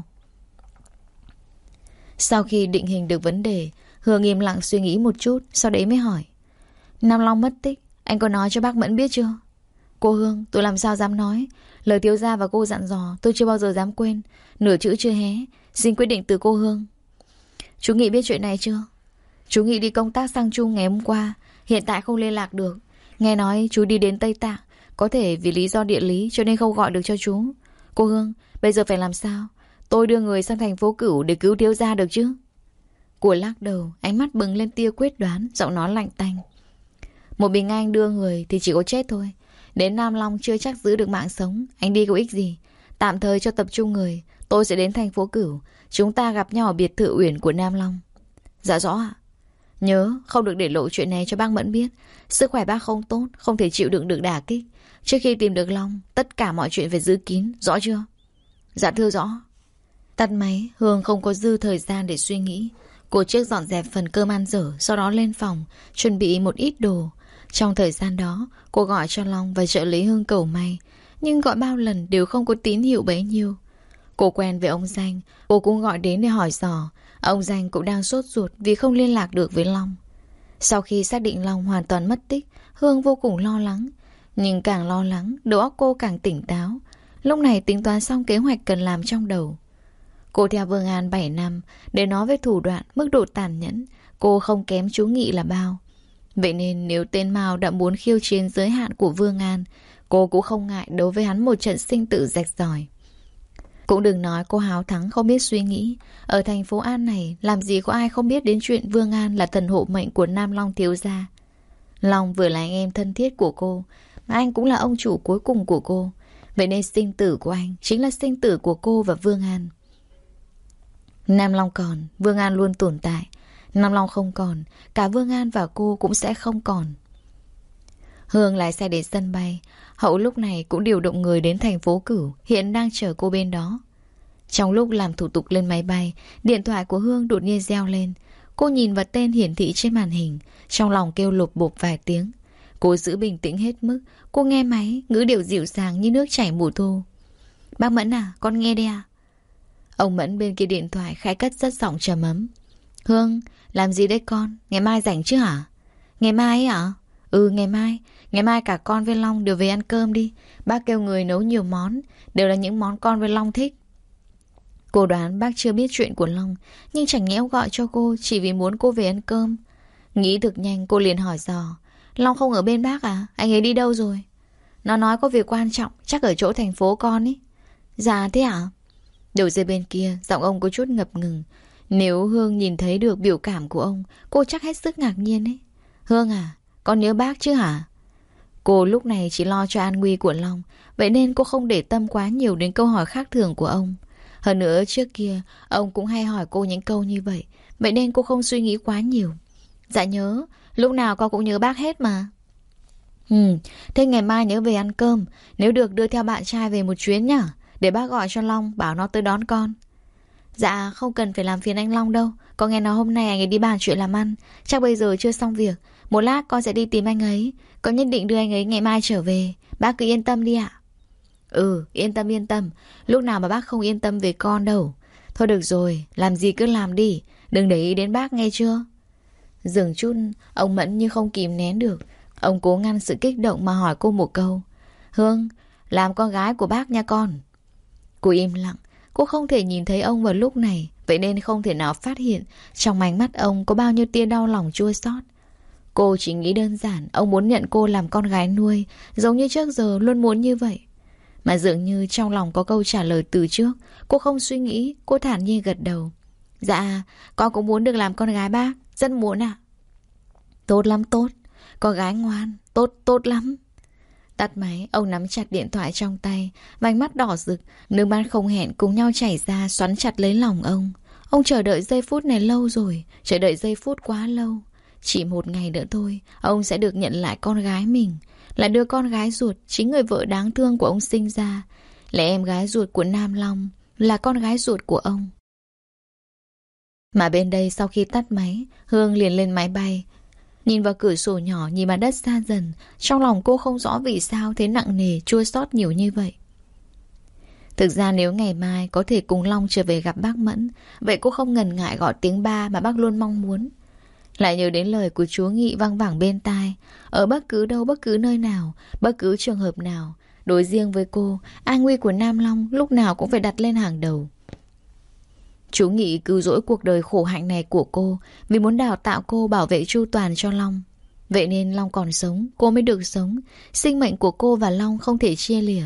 Sau khi định hình được vấn đề, Hương im lặng suy nghĩ một chút, sau đấy mới hỏi. Nam Long mất tích, anh có nói cho bác Mẫn biết chưa? Cô Hương, tôi làm sao dám nói. Lời thiếu gia và cô dặn dò tôi chưa bao giờ dám quên. Nửa chữ chưa hé. Xin quyết định từ cô Hương. Chú Nghị biết chuyện này chưa? Chú Nghị đi công tác sang Trung ngày hôm qua, hiện tại không liên lạc được. Nghe nói chú đi đến Tây Tạng, có thể vì lý do địa lý cho nên không gọi được cho chú. Cô Hương, bây giờ phải làm sao? Tôi đưa người sang thành phố Cửu để cứu thiếu gia được chứ? Cô lắc đầu, ánh mắt bừng lên tia quyết đoán, giọng nói lạnh tanh. Một mình anh đưa người thì chỉ có chết thôi. Đến Nam Long chưa chắc giữ được mạng sống. Anh đi có ích gì. Tạm thời cho tập trung người, tôi sẽ đến thành phố Cửu. Chúng ta gặp nhau ở biệt thự Uyển của Nam Long. Dạ rõ ạ. Nhớ không được để lộ chuyện này cho bác Mẫn biết. Sức khỏe bác không tốt, không thể chịu đựng được đả kích. Trước khi tìm được Long, tất cả mọi chuyện phải giữ kín. Rõ chưa? Dạ thưa rõ. Tắt máy, Hương không có dư thời gian để suy nghĩ. Cô trước dọn dẹp phần cơm ăn dở, sau đó lên phòng chuẩn bị một ít đồ. Trong thời gian đó, cô gọi cho Long và trợ lý Hương cầu may, nhưng gọi bao lần đều không có tín hiệu bấy nhiêu. Cô quen với ông Danh, cô cũng gọi đến để hỏi dò. Ông Danh cũng đang sốt ruột vì không liên lạc được với Long. Sau khi xác định Long hoàn toàn mất tích, Hương vô cùng lo lắng. Nhưng càng lo lắng, đầu óc cô càng tỉnh táo. Lúc này tính toán xong kế hoạch cần làm trong đầu. Cô theo Vương An bảy năm, để nói về thủ đoạn, mức độ tàn nhẫn, cô không kém chú Nghị là bao. Vậy nên nếu tên Mao đã muốn khiêu chiến giới hạn của Vương An, cô cũng không ngại đấu với hắn một trận sinh tử rạch ròi. Cũng đừng nói cô háo thắng không biết suy nghĩ. Ở thành phố An này, làm gì có ai không biết đến chuyện Vương An là thần hộ mệnh của Nam Long thiếu gia. Long vừa là anh em thân thiết của cô, mà anh cũng là ông chủ cuối cùng của cô. Vậy nên sinh tử của anh chính là sinh tử của cô và Vương An. Nam Long còn, Vương An luôn tồn tại. Nam Long không còn, cả Vương An và cô cũng sẽ không còn. Hương lái xe đến sân bay. Hậu lúc này cũng điều động người đến thành phố Cửu, hiện đang chờ cô bên đó. Trong lúc làm thủ tục lên máy bay, điện thoại của Hương đột nhiên reo lên. Cô nhìn vào tên hiển thị trên màn hình, trong lòng kêu lột bột vài tiếng. Cô giữ bình tĩnh hết mức. Cô nghe máy, ngữ điệu dịu dàng như nước chảy mùa thu. Bác Mẫn à, con nghe đây à? Ông Mẫn bên kia điện thoại khẽ cất rất giọng trầm ấm. Hương, làm gì đấy con? Ngày mai rảnh chứ hả? Ngày mai ấy hả? Ừ, ngày mai. Ngày mai cả con với Long đều về ăn cơm đi. Bác kêu người nấu nhiều món, đều là những món con với Long thích. Cô đoán bác chưa biết chuyện của Long, nhưng chẳng nhẽ gọi cho cô chỉ vì muốn cô về ăn cơm. Nghĩ thực nhanh, cô liền hỏi dò. Long không ở bên bác à? Anh ấy đi đâu rồi? Nó nói có việc quan trọng, chắc ở chỗ thành phố con ấy. Dạ thế hả? Đầu dây bên kia, giọng ông có chút ngập ngừng. Nếu Hương nhìn thấy được biểu cảm của ông, cô chắc hết sức ngạc nhiên ấy. Hương à, con nhớ bác chứ hả? Cô lúc này chỉ lo cho an nguy của Long, vậy nên cô không để tâm quá nhiều đến câu hỏi khác thường của ông. Hơn nữa trước kia, ông cũng hay hỏi cô những câu như vậy, vậy nên cô không suy nghĩ quá nhiều. Dạ nhớ, lúc nào con cũng nhớ bác hết mà. Ừ, thế ngày mai nhớ về ăn cơm, nếu được đưa theo bạn trai về một chuyến nhá, để bác gọi cho Long, bảo nó tới đón con. Dạ, không cần phải làm phiền anh Long đâu. Con nghe nói hôm nay anh ấy đi bàn chuyện làm ăn, chắc bây giờ chưa xong việc. Một lát con sẽ đi tìm anh ấy. Con nhất định đưa anh ấy ngày mai trở về. Bác cứ yên tâm đi ạ. Ừ, yên tâm yên tâm. Lúc nào mà bác không yên tâm về con đâu. Thôi được rồi, làm gì cứ làm đi. Đừng để ý đến bác nghe chưa? Dường chút, ông Mẫn như không kìm nén được. Ông cố ngăn sự kích động mà hỏi cô một câu. Hương, làm con gái của bác nha con. Cô im lặng. Cô không thể nhìn thấy ông vào lúc này, vậy nên không thể nào phát hiện trong ánh mắt ông có bao nhiêu tia đau lòng chua xót. Cô chỉ nghĩ đơn giản ông muốn nhận cô làm con gái nuôi, giống như trước giờ luôn muốn như vậy. Mà dường như trong lòng có câu trả lời từ trước. Cô không suy nghĩ, cô thản nhiên gật đầu. Dạ, con cũng muốn được làm con gái bác, rất muốn ạ. Tốt lắm tốt, con gái ngoan, tốt tốt lắm. Tắt máy, ông nắm chặt điện thoại trong tay, vành mắt đỏ rực, nước mắt không hẹn cùng nhau chảy ra xoắn chặt lấy lòng ông. Ông chờ đợi giây phút này lâu rồi, chờ đợi giây phút quá lâu. Chỉ một ngày nữa thôi, ông sẽ được nhận lại con gái mình, là đứa con gái ruột, chính người vợ đáng thương của ông sinh ra, là em gái ruột của Nam Long, là con gái ruột của ông. Mà bên đây sau khi tắt máy, Hương liền lên máy bay. Nhìn vào cửa sổ nhỏ, nhìn mặt đất xa dần, trong lòng cô không rõ vì sao thế nặng nề, chua xót nhiều như vậy. Thực ra nếu ngày mai có thể cùng Long trở về gặp bác Mẫn, vậy cô không ngần ngại gọi tiếng ba mà bác luôn mong muốn. Lại nhớ đến lời của chúa Nghị văng vẳng bên tai. Ở bất cứ đâu, bất cứ nơi nào, bất cứ trường hợp nào, đối riêng với cô, an nguy của Nam Long lúc nào cũng phải đặt lên hàng đầu. Chú Nghị cứu rỗi cuộc đời khổ hạnh này của cô vì muốn đào tạo cô bảo vệ chu toàn cho Long. Vậy nên Long còn sống, cô mới được sống. Sinh mệnh của cô và Long không thể chia lìa.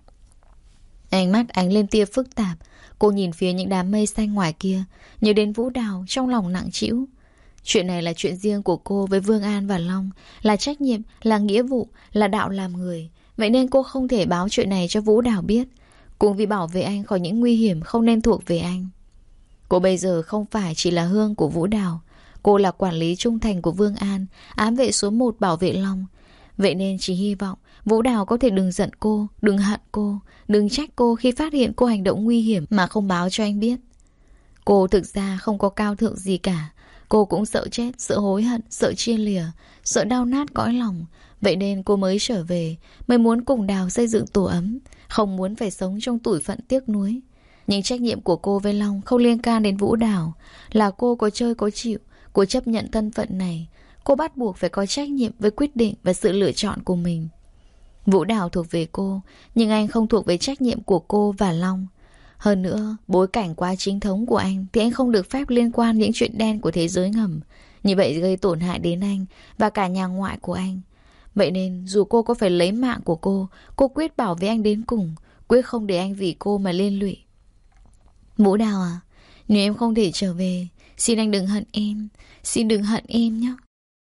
Ánh mắt ánh lên tia phức tạp. Cô nhìn phía những đám mây xanh ngoài kia, nhớ đến Vũ Đào, trong lòng nặng trĩu. Chuyện này là chuyện riêng của cô với Vương An và Long, là trách nhiệm, là nghĩa vụ, là đạo làm người. Vậy nên cô không thể báo chuyện này cho Vũ Đào biết, cũng vì bảo vệ anh khỏi những nguy hiểm không nên thuộc về anh. Cô bây giờ không phải chỉ là Hương của Vũ Đào. Cô là quản lý trung thành của Vương An, ám vệ số một bảo vệ Long. Vậy nên chỉ hy vọng Vũ Đào có thể đừng giận cô, đừng hận cô, đừng trách cô khi phát hiện cô hành động nguy hiểm mà không báo cho anh biết. Cô thực ra không có cao thượng gì cả. Cô cũng sợ chết, sợ hối hận, sợ chia lìa, sợ đau nát cõi lòng. Vậy nên cô mới trở về, mới muốn cùng Đào xây dựng tổ ấm, không muốn phải sống trong tủi phận tiếc nuối. Nhưng trách nhiệm của cô với Long không liên can đến Vũ Đào. Là cô có chơi có chịu, cô chấp nhận thân phận này. Cô bắt buộc phải có trách nhiệm với quyết định và sự lựa chọn của mình. Vũ Đào thuộc về cô, nhưng anh không thuộc về trách nhiệm của cô và Long. Hơn nữa, bối cảnh quá chính thống của anh thì anh không được phép liên quan những chuyện đen của thế giới ngầm. Như vậy gây tổn hại đến anh và cả nhà ngoại của anh. Vậy nên dù cô có phải lấy mạng của cô, cô quyết bảo vệ anh đến cùng, quyết không để anh vì cô mà liên lụy. Vũ Đào à, nếu em không thể trở về, xin anh đừng hận em, xin đừng hận em nhé.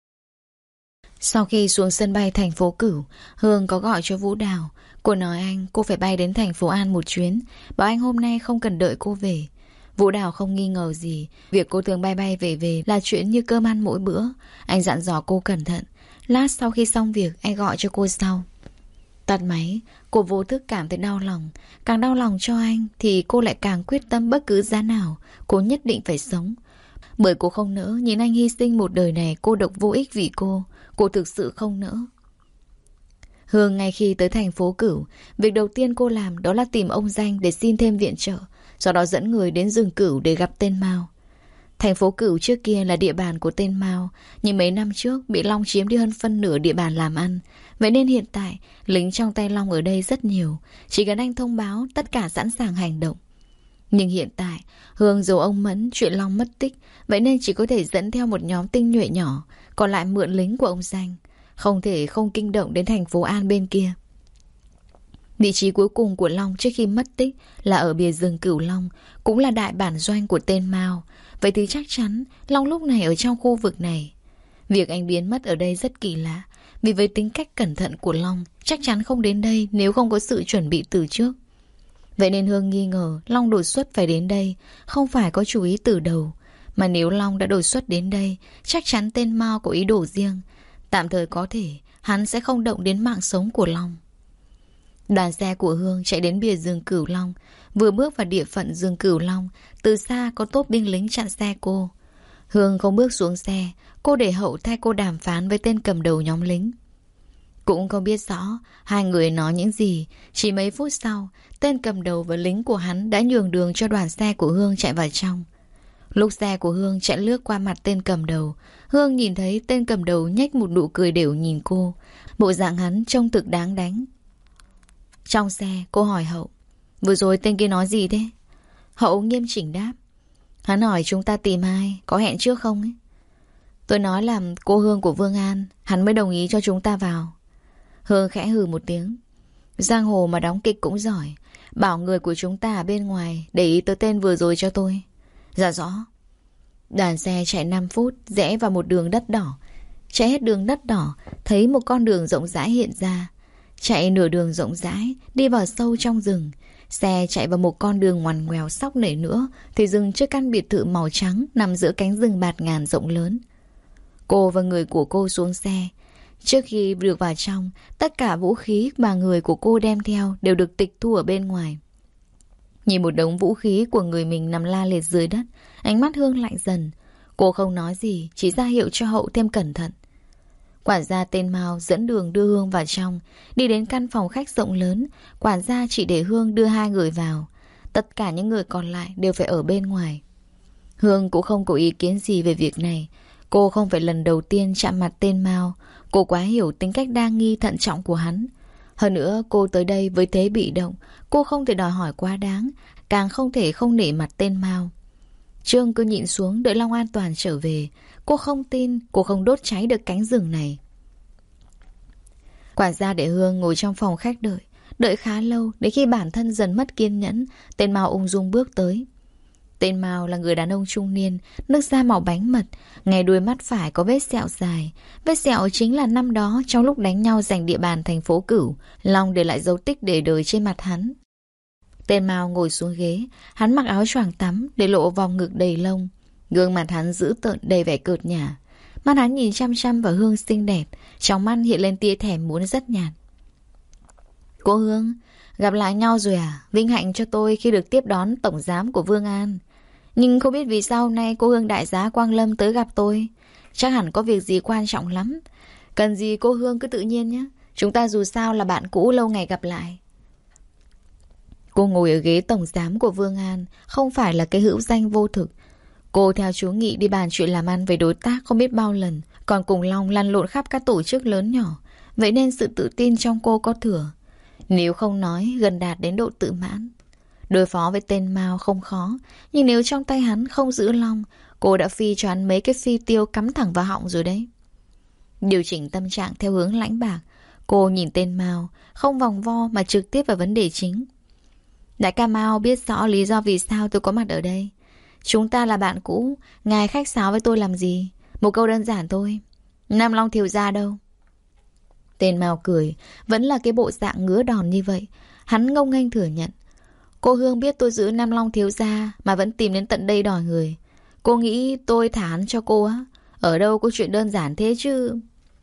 Sau khi xuống sân bay thành phố Cửu, Hương có gọi cho Vũ Đào. Cô nói anh cô phải bay đến thành phố An một chuyến, bảo anh hôm nay không cần đợi cô về. Vũ Đào không nghi ngờ gì, việc cô thường bay bay về về là chuyện như cơm ăn mỗi bữa. Anh dặn dò cô cẩn thận. Lát sau khi xong việc, anh gọi cho cô sau. Tắt máy, cô vô thức cảm thấy đau lòng. Càng đau lòng cho anh thì cô lại càng quyết tâm bất cứ giá nào cô nhất định phải sống. Bởi cô không nỡ nhìn anh hy sinh một đời này cô độc vô ích vì cô. Cô thực sự không nỡ. Hương ngay khi tới thành phố Cửu, việc đầu tiên cô làm đó là tìm ông Danh để xin thêm viện trợ, sau đó dẫn người đến rừng Cửu để gặp tên Mao. Thành phố Cửu trước kia là địa bàn của tên Mao, nhưng mấy năm trước bị Long chiếm đi hơn phân nửa địa bàn làm ăn. Vậy nên hiện tại, lính trong tay Long ở đây rất nhiều, chỉ cần anh thông báo tất cả sẵn sàng hành động. Nhưng hiện tại, Hương giấu ông Mẫn chuyện Long mất tích, vậy nên chỉ có thể dẫn theo một nhóm tinh nhuệ nhỏ, còn lại mượn lính của ông Danh. Không thể không kinh động đến thành phố An bên kia. Vị trí cuối cùng của Long trước khi mất tích là ở bìa rừng Cửu Long, cũng là đại bản doanh của tên Mao. Vậy thì chắc chắn Long lúc này ở trong khu vực này. Việc anh biến mất ở đây rất kỳ lạ, vì với tính cách cẩn thận của Long, chắc chắn không đến đây nếu không có sự chuẩn bị từ trước. Vậy nên Hương nghi ngờ Long đột xuất phải đến đây, không phải có chú ý từ đầu. Mà nếu Long đã đột xuất đến đây, chắc chắn tên Mao có ý đồ riêng. Tạm thời có thể hắn sẽ không động đến mạng sống của Long. Đoàn xe của Hương chạy đến bìa rừng Cửu Long. Vừa bước vào địa phận rừng Cửu Long, từ xa có tốp binh lính chặn xe cô. Hương không bước xuống xe, cô để Hậu thay cô đàm phán với tên cầm đầu nhóm lính. Cũng không biết rõ hai người nói những gì. Chỉ mấy phút sau, tên cầm đầu và lính của hắn đã nhường đường cho đoàn xe của Hương chạy vào trong. Lúc xe của Hương chạy lướt qua mặt tên cầm đầu, Hương nhìn thấy tên cầm đầu nhếch một nụ cười đểu nhìn cô. Bộ dạng hắn trông thực đáng đánh. Trong xe, cô hỏi Hậu, vừa rồi tên kia nói gì thế? Hậu nghiêm chỉnh đáp, hắn hỏi chúng ta tìm ai, có hẹn trước không ấy? Tôi nói là cô Hương của Vương An, hắn mới đồng ý cho chúng ta vào. Hương khẽ hừ một tiếng. Giang hồ mà đóng kịch cũng giỏi. Bảo người của chúng ta ở bên ngoài để ý tới tên vừa rồi cho tôi. Dạ rõ. Đoàn xe chạy năm phút, rẽ vào một đường đất đỏ. Chạy hết đường đất đỏ, thấy một con đường rộng rãi hiện ra. Chạy nửa đường rộng rãi, đi vào sâu trong rừng. Xe chạy vào một con đường ngoằn ngoèo sóc nảy nữa, thì dừng trước căn biệt thự màu trắng nằm giữa cánh rừng bạt ngàn rộng lớn. Cô và người của cô xuống xe. Trước khi được vào trong, tất cả vũ khí mà người của cô đem theo đều được tịch thu ở bên ngoài. Nhìn một đống vũ khí của người mình nằm la liệt dưới đất, ánh mắt Hương lạnh dần. Cô không nói gì, chỉ ra hiệu cho Hậu thêm cẩn thận. Quản gia tên Mao dẫn đường đưa Hương vào trong. Đi đến căn phòng khách rộng lớn, quản gia chỉ để Hương đưa hai người vào. Tất cả những người còn lại đều phải ở bên ngoài. Hương cũng không có ý kiến gì về việc này. Cô không phải lần đầu tiên chạm mặt tên Mao. Cô quá hiểu tính cách đa nghi thận trọng của hắn. Hơn nữa cô tới đây với thế bị động. Cô không thể đòi hỏi quá đáng, càng không thể không nể mặt tên Mao. Trương cứ nhịn xuống đợi Long an toàn trở về. Cô không tin cô không đốt cháy được cánh rừng này. Quản gia để Hương ngồi trong phòng khách đợi. Đợi khá lâu, đến khi bản thân dần mất kiên nhẫn, tên Mao ung dung bước tới. Tên Mao là người đàn ông trung niên, nước da màu bánh mật, ngay đuôi mắt phải có vết sẹo dài. Vết sẹo chính là năm đó trong lúc đánh nhau giành địa bàn thành phố Cửu, Long để lại dấu tích để đời trên mặt hắn. Tên Mao ngồi xuống ghế, hắn mặc áo choàng tắm để lộ vòng ngực đầy lông. Gương mặt hắn dữ tợn đầy vẻ cợt nhả. Mắt hắn nhìn chăm chăm vào Hương xinh đẹp, trong mắt hiện lên tia thèm muốn rất nhạt. Cô Hương, gặp lại nhau rồi à? Vinh hạnh cho tôi khi được tiếp đón tổng giám của Vương An. Nhưng không biết vì sao hôm nay cô Hương đại giá Quang Lâm tới gặp tôi. Chắc hẳn có việc gì quan trọng lắm. Cần gì cô Hương cứ tự nhiên nhé. Chúng ta dù sao là bạn cũ lâu ngày gặp lại. Cô ngồi ở ghế tổng giám của Vương An, không phải là cái hữu danh vô thực. Cô theo chú Nghị đi bàn chuyện làm ăn với đối tác không biết bao lần, còn cùng Long lăn lộn khắp các tổ chức lớn nhỏ. Vậy nên sự tự tin trong cô có thừa. Nếu không nói gần đạt đến độ tự mãn. Đối phó với tên Mao không khó, nhưng nếu trong tay hắn không giữ Long, cô đã phi cho hắn mấy cái phi tiêu cắm thẳng vào họng rồi đấy. Điều chỉnh tâm trạng theo hướng lãnh bạc, cô nhìn tên Mao, không vòng vo mà trực tiếp vào vấn đề chính. Đại ca Mao biết rõ lý do vì sao tôi có mặt ở đây. Chúng ta là bạn cũ, ngài khách sáo với tôi làm gì? Một câu đơn giản thôi. Nam Long thiếu gia đâu? Tên Mao cười, vẫn là cái bộ dạng ngứa đòn như vậy. Hắn ngông nghênh thừa nhận. Cô Hương biết tôi giữ Nam Long thiếu gia mà vẫn tìm đến tận đây đòi người. Cô nghĩ tôi thả hắn cho cô á? Ở đâu có chuyện đơn giản thế chứ?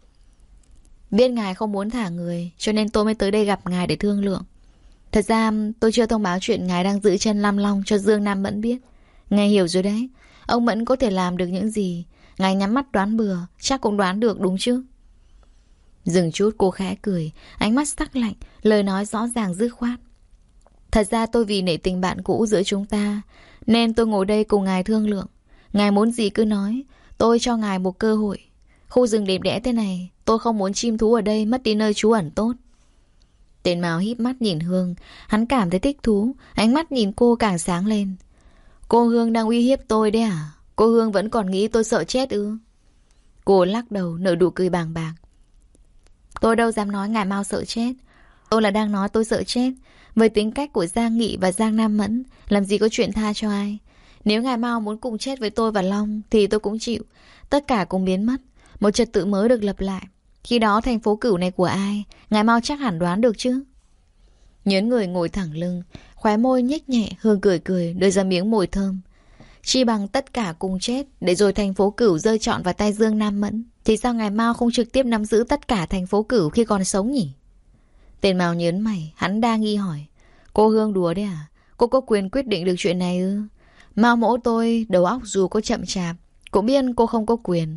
Biết ngài không muốn thả người, cho nên tôi mới tới đây gặp ngài để thương lượng. Thật ra tôi chưa thông báo chuyện ngài đang giữ chân Nam Long cho Dương Nam Mẫn biết. Ngài hiểu rồi đấy. Ông Mẫn có thể làm được những gì, ngài nhắm mắt đoán bừa, chắc cũng đoán được đúng chứ? Dừng chút cô khẽ cười, ánh mắt sắc lạnh, lời nói rõ ràng dứt khoát. Thật ra tôi vì nể tình bạn cũ giữa chúng ta, nên tôi ngồi đây cùng ngài thương lượng. Ngài muốn gì cứ nói, tôi cho ngài một cơ hội. Khu rừng đẹp đẽ thế này, tôi không muốn chim thú ở đây mất đi nơi trú ẩn tốt. Tên Mao híp mắt nhìn Hương, hắn cảm thấy thích thú, ánh mắt nhìn cô càng sáng lên. Cô Hương đang uy hiếp tôi đấy à? Cô Hương vẫn còn nghĩ tôi sợ chết ư? Cô lắc đầu nở nụ cười bàng bạc. Tôi đâu dám nói ngài Mao sợ chết. Tôi là đang nói tôi sợ chết. Với tính cách của Giang Nghị và Giang Nam Mẫn, làm gì có chuyện tha cho ai. Nếu ngài Mao muốn cùng chết với tôi và Long thì tôi cũng chịu. Tất cả cùng biến mất, một trật tự mới được lập lại. Khi đó thành phố Cửu này của ai, ngài Mao chắc hẳn đoán được chứ. Nhớn người ngồi thẳng lưng, khóe môi nhếch nhẹ, Hương cười cười, đưa ra miếng mồi thơm. Chi bằng tất cả cùng chết, để rồi thành phố Cửu rơi trọn vào tay Dương Nam Mẫn. Thì sao ngài Mao không trực tiếp nắm giữ tất cả thành phố Cửu khi còn sống nhỉ? Tên Mao nhớn mày, hắn đa nghi hỏi. Cô Hương đùa đấy à? Cô có quyền quyết định được chuyện này ư? Mao mẫu tôi, đầu óc dù có chậm chạp, cũng biết cô không có quyền.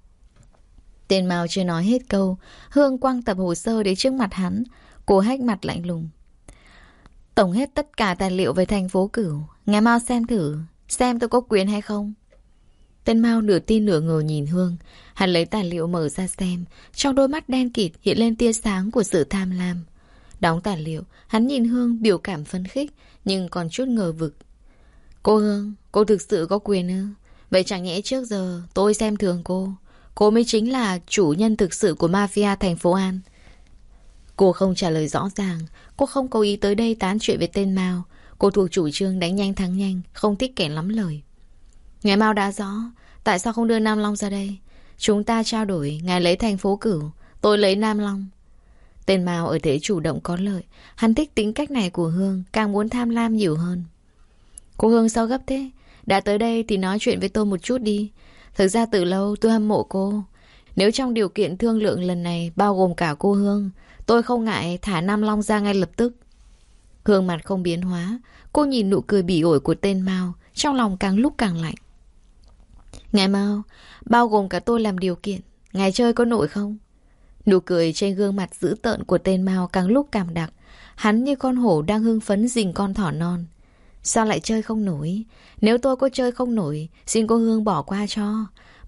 Tên Mao chưa nói hết câu, Hương quăng tập hồ sơ đến trước mặt hắn. Cô hách mặt lạnh lùng. Tổng hết tất cả tài liệu về thành phố Cửu, ngài Mao xem thử, xem tôi có quyền hay không. Tên Mao nửa tin nửa ngờ nhìn Hương. Hắn lấy tài liệu mở ra xem, trong đôi mắt đen kịt hiện lên tia sáng của sự tham lam. Đóng tài liệu, hắn nhìn Hương biểu cảm phấn khích, nhưng còn chút ngờ vực. Cô Hương, cô thực sự có quyền ư? Vậy chẳng nhẽ trước giờ tôi xem thường cô, cô mới chính là chủ nhân thực sự của mafia thành phố An. Cô không trả lời rõ ràng. Cô không có ý tới đây tán chuyện với tên Mao. Cô thuộc chủ trương đánh nhanh thắng nhanh, không thích kẻ lắm lời. Ngài Mao đã rõ, tại sao không đưa Nam Long ra đây? Chúng ta trao đổi, ngài lấy thành phố Cửu, tôi lấy Nam Long. Tên Mao ở thế chủ động có lợi. Hắn thích tính cách này của Hương, càng muốn tham lam nhiều hơn. Cô Hương sao gấp thế? Đã tới đây thì nói chuyện với tôi một chút đi. Thực ra từ lâu tôi hâm mộ cô. Nếu trong điều kiện thương lượng lần này bao gồm cả cô Hương, tôi không ngại thả Nam Long ra ngay lập tức. Hương mặt không biến hóa. Cô nhìn nụ cười bỉ ổi của tên Mao, trong lòng càng lúc càng lạnh. Ngài Mao, bao gồm cả tôi làm điều kiện, ngài chơi có nổi không? Nụ cười trên gương mặt dữ tợn của tên Mao càng lúc càng đặc. Hắn như con hổ đang hưng phấn rình con thỏ non. Sao lại chơi không nổi? Nếu tôi có chơi không nổi, xin cô Hương bỏ qua cho.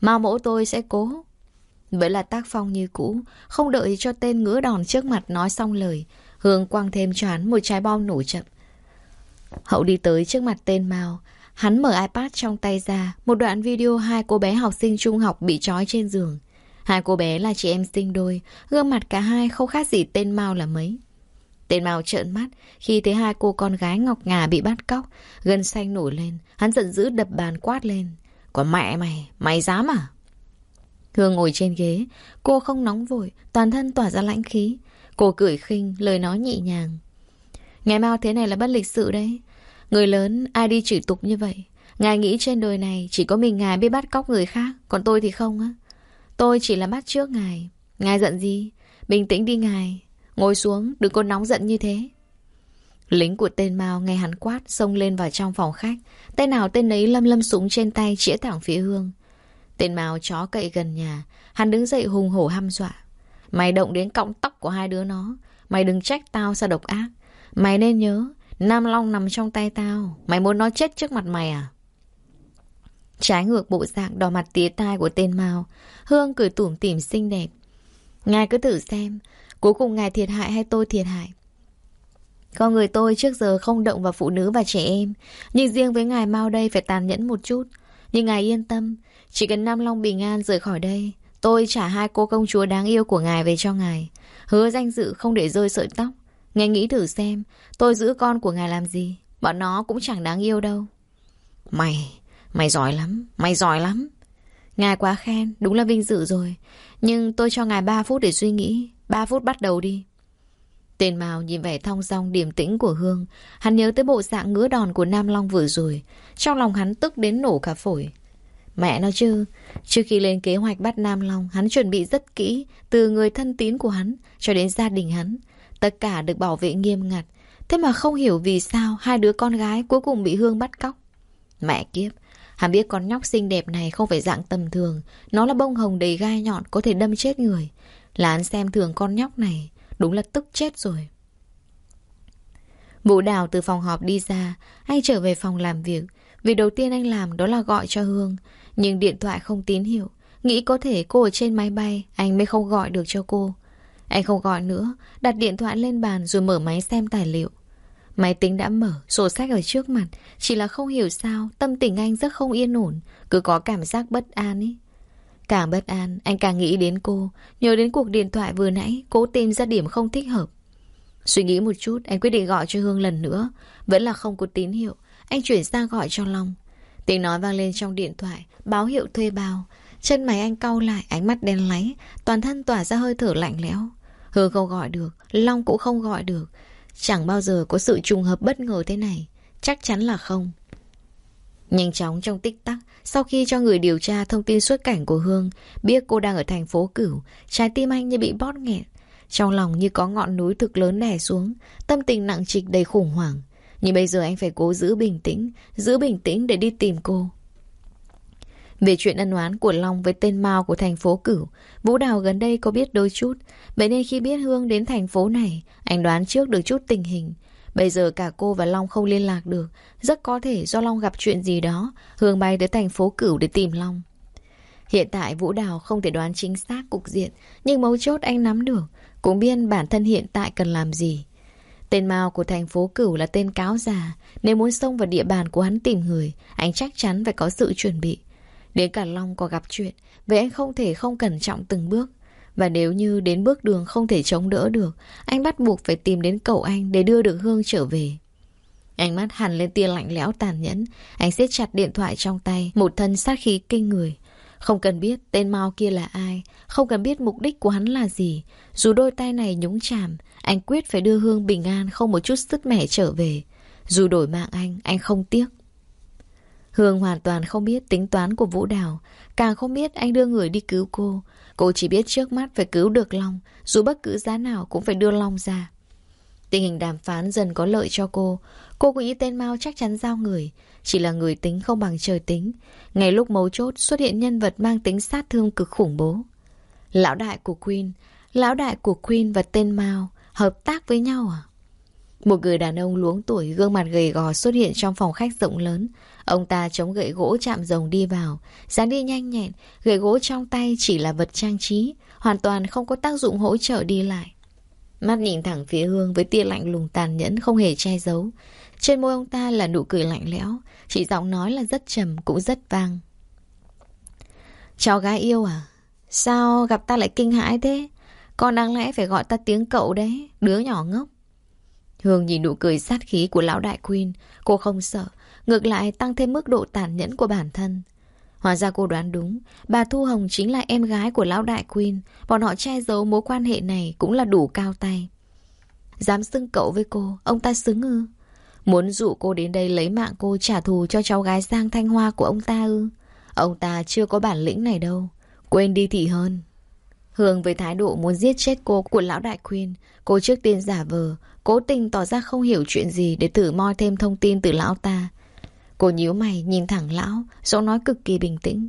Mao mẫu tôi sẽ cố. Vậy là tác phong như cũ. Không đợi cho tên ngứa đòn trước mặt nói xong lời, Hương quăng thêm cho hắn một trái bom nổ chậm. Hậu đi tới trước mặt tên Mao. Hắn mở iPad trong tay ra. Một đoạn video hai cô bé học sinh trung học bị trói trên giường. Hai cô bé là chị em sinh đôi. Gương mặt cả hai không khác gì tên Mao là mấy. Tên Mao trợn mắt khi thấy hai cô con gái ngọc ngà bị bắt cóc. Gân xanh nổi lên. Hắn giận dữ đập bàn quát lên. Còn mẹ mày, mày dám à? Hương ngồi trên ghế. Cô không nóng vội, toàn thân tỏa ra lãnh khí. Cô cười khinh, lời nói nhẹ nhàng. Ngài Mao thế này là bất lịch sự đấy. Người lớn ai đi chửi tục như vậy. Ngài nghĩ trên đời này chỉ có mình ngài biết bắt cóc người khác, còn tôi thì không á. Tôi chỉ là bắt trước ngài. Ngài giận gì? Bình tĩnh đi ngài. Ngồi xuống, đừng có nóng giận như thế. Lính của tên Mao nghe hắn quát, xông lên vào trong phòng khách. Tên nào tên ấy lâm lâm súng trên tay chĩa thẳng phía Hương. Tên Mao chó cậy gần nhà. Hắn đứng dậy hùng hổ hăm dọa. Mày động đến cọng tóc của hai đứa nó, mày đừng trách tao sao độc ác. Mày nên nhớ, Nam Long nằm trong tay tao. Mày muốn nó chết trước mặt mày à? Trái ngược bộ dạng đỏ mặt tía tai của tên Mao, Hương cười tủm tỉm xinh đẹp. Ngài cứ thử xem, cuối cùng ngài thiệt hại hay tôi thiệt hại? Con người tôi trước giờ không động vào phụ nữ và trẻ em, nhưng riêng với ngài Mao đây phải tàn nhẫn một chút. Nhưng ngài yên tâm, chỉ cần Nam Long bình an rời khỏi đây, tôi trả hai cô công chúa đáng yêu của ngài về cho ngài. Hứa danh dự không để rơi sợi tóc. Ngài nghĩ thử xem, tôi giữ con của ngài làm gì? Bọn nó cũng chẳng đáng yêu đâu. Mày, mày giỏi lắm, mày giỏi lắm. Ngài quá khen, đúng là vinh dự rồi. Nhưng tôi cho ngài ba phút để suy nghĩ. Ba phút bắt đầu đi. Tên Mao nhìn vẻ thong dong điềm tĩnh của Hương. Hắn nhớ tới bộ dạng ngứa đòn của Nam Long vừa rồi. Trong lòng hắn tức đến nổ cả phổi. Mẹ nó chứ, trước khi lên kế hoạch bắt Nam Long, hắn chuẩn bị rất kỹ, từ người thân tín của hắn cho đến gia đình hắn. Tất cả được bảo vệ nghiêm ngặt. Thế mà không hiểu vì sao hai đứa con gái cuối cùng bị Hương bắt cóc. Mẹ kiếp, hắn biết con nhóc xinh đẹp này không phải dạng tầm thường. Nó là bông hồng đầy gai nhọn, có thể đâm chết người. Là hắn xem thường con nhóc này. Đúng là tức chết rồi. Vũ Đào từ phòng họp đi ra. Anh trở về phòng làm việc. Việc đầu tiên anh làm đó là gọi cho Hương. Nhưng điện thoại không tín hiệu. Nghĩ có thể cô ở trên máy bay, anh mới không gọi được cho cô. Anh không gọi nữa, đặt điện thoại lên bàn rồi mở máy xem tài liệu. Máy tính đã mở, sổ sách ở trước mặt. Chỉ là không hiểu sao tâm tình anh rất không yên ổn. Cứ có cảm giác bất an ý. Càng bất an, anh càng nghĩ đến cô. Nhớ đến cuộc điện thoại vừa nãy, cố tìm ra điểm không thích hợp. Suy nghĩ một chút, anh quyết định gọi cho Hương lần nữa. Vẫn là không có tín hiệu. Anh chuyển sang gọi cho Long. Tiếng nói vang lên trong điện thoại, báo hiệu thuê bao. Chân mày anh cau lại, ánh mắt đen láy, toàn thân tỏa ra hơi thở lạnh lẽo. Hương không gọi được, Long cũng không gọi được. Chẳng bao giờ có sự trùng hợp bất ngờ thế này. Chắc chắn là không. Nhanh chóng trong tích tắc, sau khi cho người điều tra thông tin xuất cảnh của Hương, biết cô đang ở thành phố Cửu, trái tim anh như bị bóp nghẹn. Trong lòng như có ngọn núi thực lớn đè xuống, tâm tình nặng trịch đầy khủng hoảng. Nhưng bây giờ anh phải cố giữ bình tĩnh, giữ bình tĩnh để đi tìm cô. Về chuyện ân oán của Long với tên Mao của thành phố Cửu, Vũ Đào gần đây có biết đôi chút. Vậy nên khi biết Hương đến thành phố này, anh đoán trước được chút tình hình. Bây giờ cả cô và Long không liên lạc được. Rất có thể do Long gặp chuyện gì đó, Hương bay tới thành phố Cửu để tìm Long. Hiện tại Vũ Đào không thể đoán chính xác cục diện, nhưng mấu chốt anh nắm được, cũng biết bản thân hiện tại cần làm gì. Tên Mao của thành phố Cửu là tên cáo già. Nếu muốn xông vào địa bàn của hắn tìm người, anh chắc chắn phải có sự chuẩn bị. Đến cả Long có gặp chuyện, vậy anh không thể không cẩn trọng từng bước. Và nếu như đến bước đường không thể chống đỡ được, anh bắt buộc phải tìm đến cậu anh để đưa được Hương trở về. Ánh mắt hằn lên tia lạnh lẽo tàn nhẫn. Anh siết chặt điện thoại trong tay, một thân sát khí kinh người. Không cần biết tên Mao kia là ai, không cần biết mục đích của hắn là gì. Dù đôi tay này nhúng chàm, anh quyết phải đưa Hương bình an không một chút sứt mẻ trở về. Dù đổi mạng anh, anh không tiếc. Hương hoàn toàn không biết tính toán của Vũ Đào, càng không biết anh đưa người đi cứu cô. Cô chỉ biết trước mắt phải cứu được Long, dù bất cứ giá nào cũng phải đưa Long ra. Tình hình đàm phán dần có lợi cho cô. Cô nghĩ tên Mao chắc chắn giao người, chỉ là người tính không bằng trời tính. Ngay lúc mấu chốt xuất hiện nhân vật mang tính sát thương cực khủng bố. Lão đại của Queen, lão đại của Queen và tên Mao hợp tác với nhau à? Một người đàn ông luống tuổi, gương mặt gầy gò xuất hiện trong phòng khách rộng lớn. Ông ta chống gậy gỗ chạm rồng đi vào, dáng đi nhanh nhẹn. Gậy gỗ trong tay chỉ là vật trang trí, hoàn toàn không có tác dụng hỗ trợ đi lại. Mắt nhìn thẳng phía Hương với tia lạnh lùng tàn nhẫn không hề che giấu. Trên môi ông ta là nụ cười lạnh lẽo, chỉ giọng nói là rất trầm cũng rất vang. Cháu gái yêu à? Sao gặp ta lại kinh hãi thế? Con đáng lẽ phải gọi ta tiếng cậu đấy, đứa nhỏ ngốc. Hương nhìn nụ cười sát khí của lão đại Quyên, cô không sợ, ngược lại tăng thêm mức độ tàn nhẫn của bản thân. Hóa ra cô đoán đúng, bà Thu Hồng chính là em gái của lão đại Quyên, bọn họ che giấu mối quan hệ này cũng là đủ cao tay. Dám xưng cậu với cô, ông ta xứng ư? Muốn dụ cô đến đây lấy mạng cô trả thù cho cháu gái Giang Thanh Hoa của ông ta ư? Ông ta chưa có bản lĩnh này đâu, quên đi thì hơn. Hương với thái độ muốn giết chết cô của lão đại Quyên, cô trước tiên giả vờ, cố tình tỏ ra không hiểu chuyện gì để thử moi thêm thông tin từ lão ta. Cô nhíu mày nhìn thẳng lão, giọng nói cực kỳ bình tĩnh.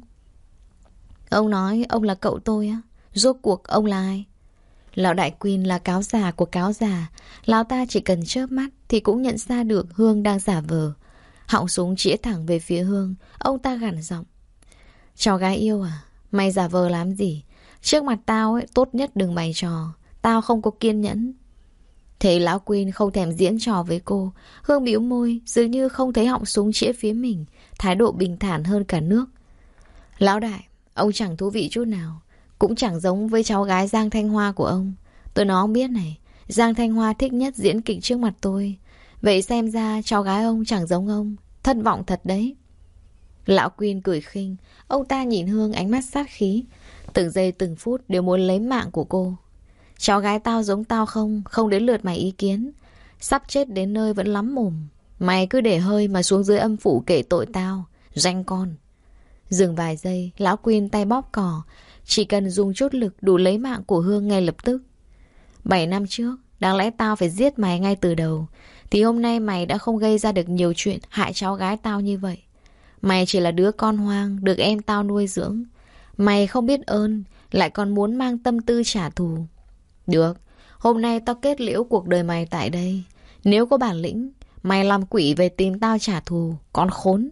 Ông nói ông là cậu tôi á? Rốt cuộc ông là ai? Lão đại Quyên là cáo già của cáo già, lão ta chỉ cần chớp mắt thì cũng nhận ra được Hương đang giả vờ. Họng súng chĩa thẳng về phía Hương, ông ta gằn giọng. Cháu gái yêu à? Mày giả vờ làm gì? Trước mặt tao ấy, tốt nhất đừng bày trò. Tao không có kiên nhẫn. Thấy lão Quyên không thèm diễn trò với cô, Hương bĩu môi, dường như không thấy họng súng chĩa phía mình, thái độ bình thản hơn cả nước. Lão đại, ông chẳng thú vị chút nào, cũng chẳng giống với cháu gái Giang Thanh Hoa của ông. Tôi nói ông biết này, Giang Thanh Hoa thích nhất diễn kịch trước mặt tôi. Vậy xem ra cháu gái ông chẳng giống ông. Thất vọng thật đấy. Lão Quyên cười khinh, ông ta nhìn Hương ánh mắt sát khí. Từng giây từng phút đều muốn lấy mạng của cô. Cháu gái tao giống tao không? Không đến lượt mày ý kiến. Sắp chết đến nơi vẫn lắm mồm. Mày cứ để hơi mà xuống dưới âm phủ kể tội tao. Danh con. Dừng vài giây, lão Quyên tay bóp cò. Chỉ cần dùng chút lực đủ lấy mạng của Hương ngay lập tức. Bảy năm trước, đáng lẽ tao phải giết mày ngay từ đầu. Thì hôm nay mày đã không gây ra được nhiều chuyện hại cháu gái tao như vậy. Mày chỉ là đứa con hoang, được em tao nuôi dưỡng. Mày không biết ơn, lại còn muốn mang tâm tư trả thù. Được, hôm nay tao kết liễu cuộc đời mày tại đây. Nếu có bản lĩnh, mày làm quỷ về tìm tao trả thù, con khốn.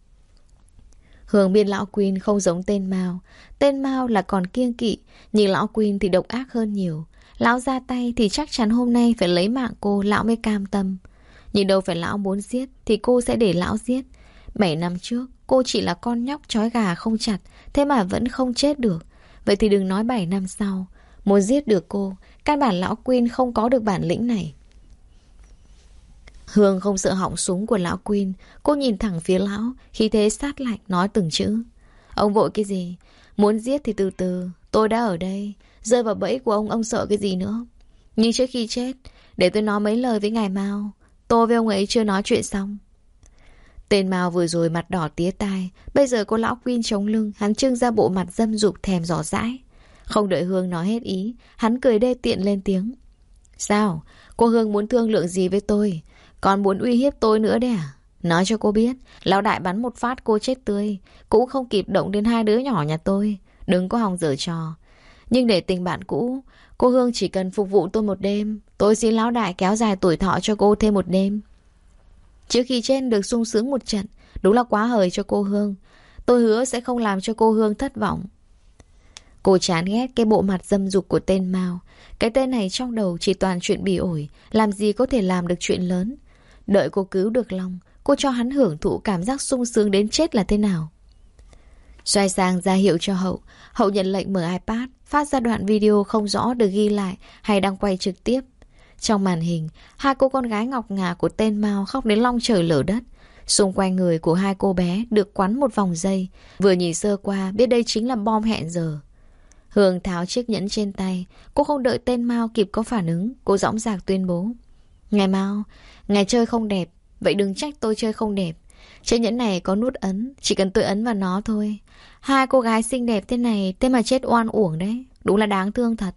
Hương biết lão Quyên không giống tên Mao. Tên Mao là còn kiêng kỵ, nhưng lão Quyên thì độc ác hơn nhiều. Lão ra tay thì chắc chắn hôm nay phải lấy mạng cô, lão mới cam tâm. Nhưng đâu phải lão muốn giết thì cô sẽ để lão giết. Bảy năm trước, cô chỉ là con nhóc trói gà không chặt, thế mà vẫn không chết được. Vậy thì đừng nói bảy năm sau. Muốn giết được cô, căn bản lão Quyên không có được bản lĩnh này. Hương không sợ họng súng của lão Quyên. Cô nhìn thẳng phía lão, khí thế sát lạnh nói từng chữ. Ông vội cái gì? Muốn giết thì từ từ. Tôi đã ở đây. Rơi vào bẫy của ông, ông sợ cái gì nữa? Nhưng trước khi chết, để tôi nói mấy lời với ngài Mao. Tôi với ông ấy chưa nói chuyện xong. Tên Mao vừa rồi mặt đỏ tía tai, bây giờ có lão Quyên chống lưng, hắn trưng ra bộ mặt dâm dục thèm rõ dãi. Không đợi Hương nói hết ý, hắn cười đê tiện lên tiếng. Sao? Cô Hương muốn thương lượng gì với tôi? Còn muốn uy hiếp tôi nữa đấy à? Nói cho cô biết, lão đại bắn một phát cô chết tươi, cũng không kịp động đến hai đứa nhỏ nhà tôi. Đừng có hòng giở trò. Nhưng để tình bạn cũ, cô Hương chỉ cần phục vụ tôi một đêm. Tôi xin lão đại kéo dài tuổi thọ cho cô thêm một đêm. Trước khi trên được sung sướng một trận, đúng là quá hời cho cô Hương. Tôi hứa sẽ không làm cho cô Hương thất vọng. Cô chán ghét cái bộ mặt dâm dục của tên Mao. Cái tên này trong đầu chỉ toàn chuyện bỉ ổi, làm gì có thể làm được chuyện lớn. Đợi cô cứu được Long, cô cho hắn hưởng thụ cảm giác sung sướng đến chết là thế nào. Xoay sang ra hiệu cho Hậu. Hậu nhận lệnh mở iPad, phát ra đoạn video không rõ được ghi lại hay đang quay trực tiếp. Trong màn hình, hai cô con gái ngọc ngà của tên Mao khóc đến long trời lở đất. Xung quanh người của hai cô bé được quắn một vòng dây. Vừa nhìn sơ qua biết đây chính là bom hẹn giờ. Hương tháo chiếc nhẫn trên tay. Cô không đợi tên Mao kịp có phản ứng, cô dõng dạc tuyên bố. Ngài Mao, ngài chơi không đẹp, vậy đừng trách tôi chơi không đẹp. Chiếc nhẫn này có nút ấn, chỉ cần tôi ấn vào nó thôi. Hai cô gái xinh đẹp thế này, thế mà chết oan uổng đấy. Đúng là đáng thương thật.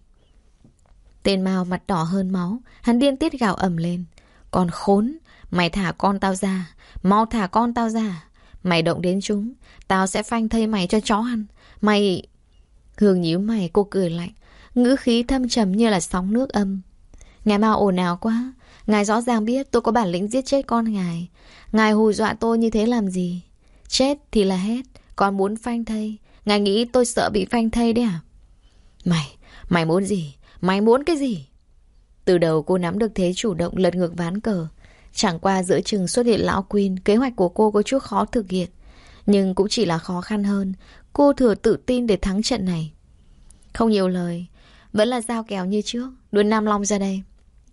Tên Mao mặt đỏ hơn máu, hắn điên tiết gào ầm lên. Còn khốn, mày thả con tao ra, mau thả con tao ra. Mày động đến chúng, tao sẽ phanh thây mày cho chó ăn. Mày... Hương nhíu mày, cô cười lạnh, ngữ khí thâm trầm như là sóng nước âm. Ngài Mao ồn ào quá, Ngài rõ ràng biết tôi có bản lĩnh giết chết con ngài. Ngài hù dọa tôi như thế làm gì? Chết thì là hết, còn muốn phanh thây. Ngài nghĩ tôi sợ bị phanh thây đấy à? Mày, mày muốn gì? Mày muốn cái gì? Từ đầu cô nắm được thế chủ động lật ngược ván cờ. Chẳng qua giữa chừng xuất hiện lão Quyên, kế hoạch của cô có chút khó thực hiện. Nhưng cũng chỉ là khó khăn hơn. Cô thừa tự tin để thắng trận này. Không nhiều lời, vẫn là giao kèo như trước. Đưa Nam Long ra đây.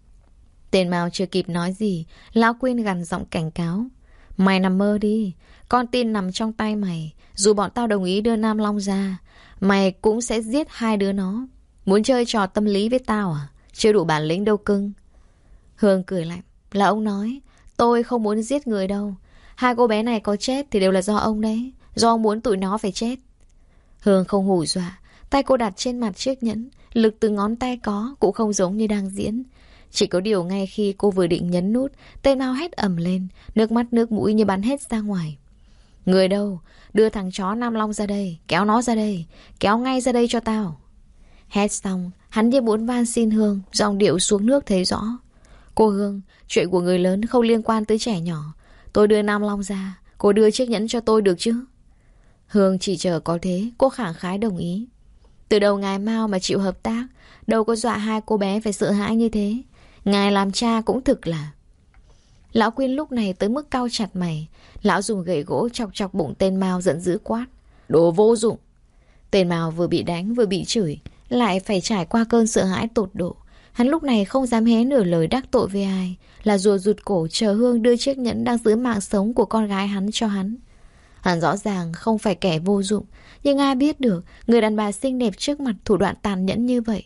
Tên Mao chưa kịp nói gì, lão Quyên gằn giọng cảnh cáo. Mày nằm mơ đi. Con tin nằm trong tay mày. Dù bọn tao đồng ý đưa Nam Long ra, mày cũng sẽ giết hai đứa nó. Muốn chơi trò tâm lý với tao à? Chưa đủ bản lĩnh đâu cưng. Hương cười lạnh. Là ông nói. Tôi không muốn giết người đâu. Hai cô bé này có chết thì đều là do ông đấy. Do ông muốn tụi nó phải chết. Hương không hù dọa. Tay cô đặt trên mặt chiếc nhẫn. Lực từ ngón tay có cũng không giống như đang diễn. Chỉ có điều ngay khi cô vừa định nhấn nút, tên Mao hét ầm lên. Nước mắt nước mũi như bắn hết ra ngoài. Người đâu? Đưa thằng chó Nam Long ra đây. Kéo nó ra đây. Kéo ngay ra đây cho tao. Hét xong, hắn như muốn van xin Hương. Giọng điệu xuống nước thấy rõ. Cô Hương, chuyện của người lớn không liên quan tới trẻ nhỏ. Tôi đưa Nam Long ra. Cô đưa chiếc nhẫn cho tôi được chứ? Hương chỉ chờ có thế. Cô khẳng khái đồng ý. Từ đầu ngài Mao mà chịu hợp tác, đâu có dọa hai cô bé phải sợ hãi như thế. Ngài làm cha cũng thực là. Lão Quyên lúc này tới mức cau chặt mày. Lão dùng gậy gỗ chọc chọc bụng tên Mao giận dữ quát. Đồ vô dụng. Tên Mao vừa bị đánh vừa bị chửi, lại phải trải qua cơn sợ hãi tột độ. Hắn lúc này không dám hé nửa lời đắc tội với ai, là rùa rụt cổ chờ Hương đưa chiếc nhẫn đang giữ mạng sống của con gái hắn cho hắn. Hắn rõ ràng không phải kẻ vô dụng, nhưng ai biết được người đàn bà xinh đẹp trước mặt thủ đoạn tàn nhẫn như vậy.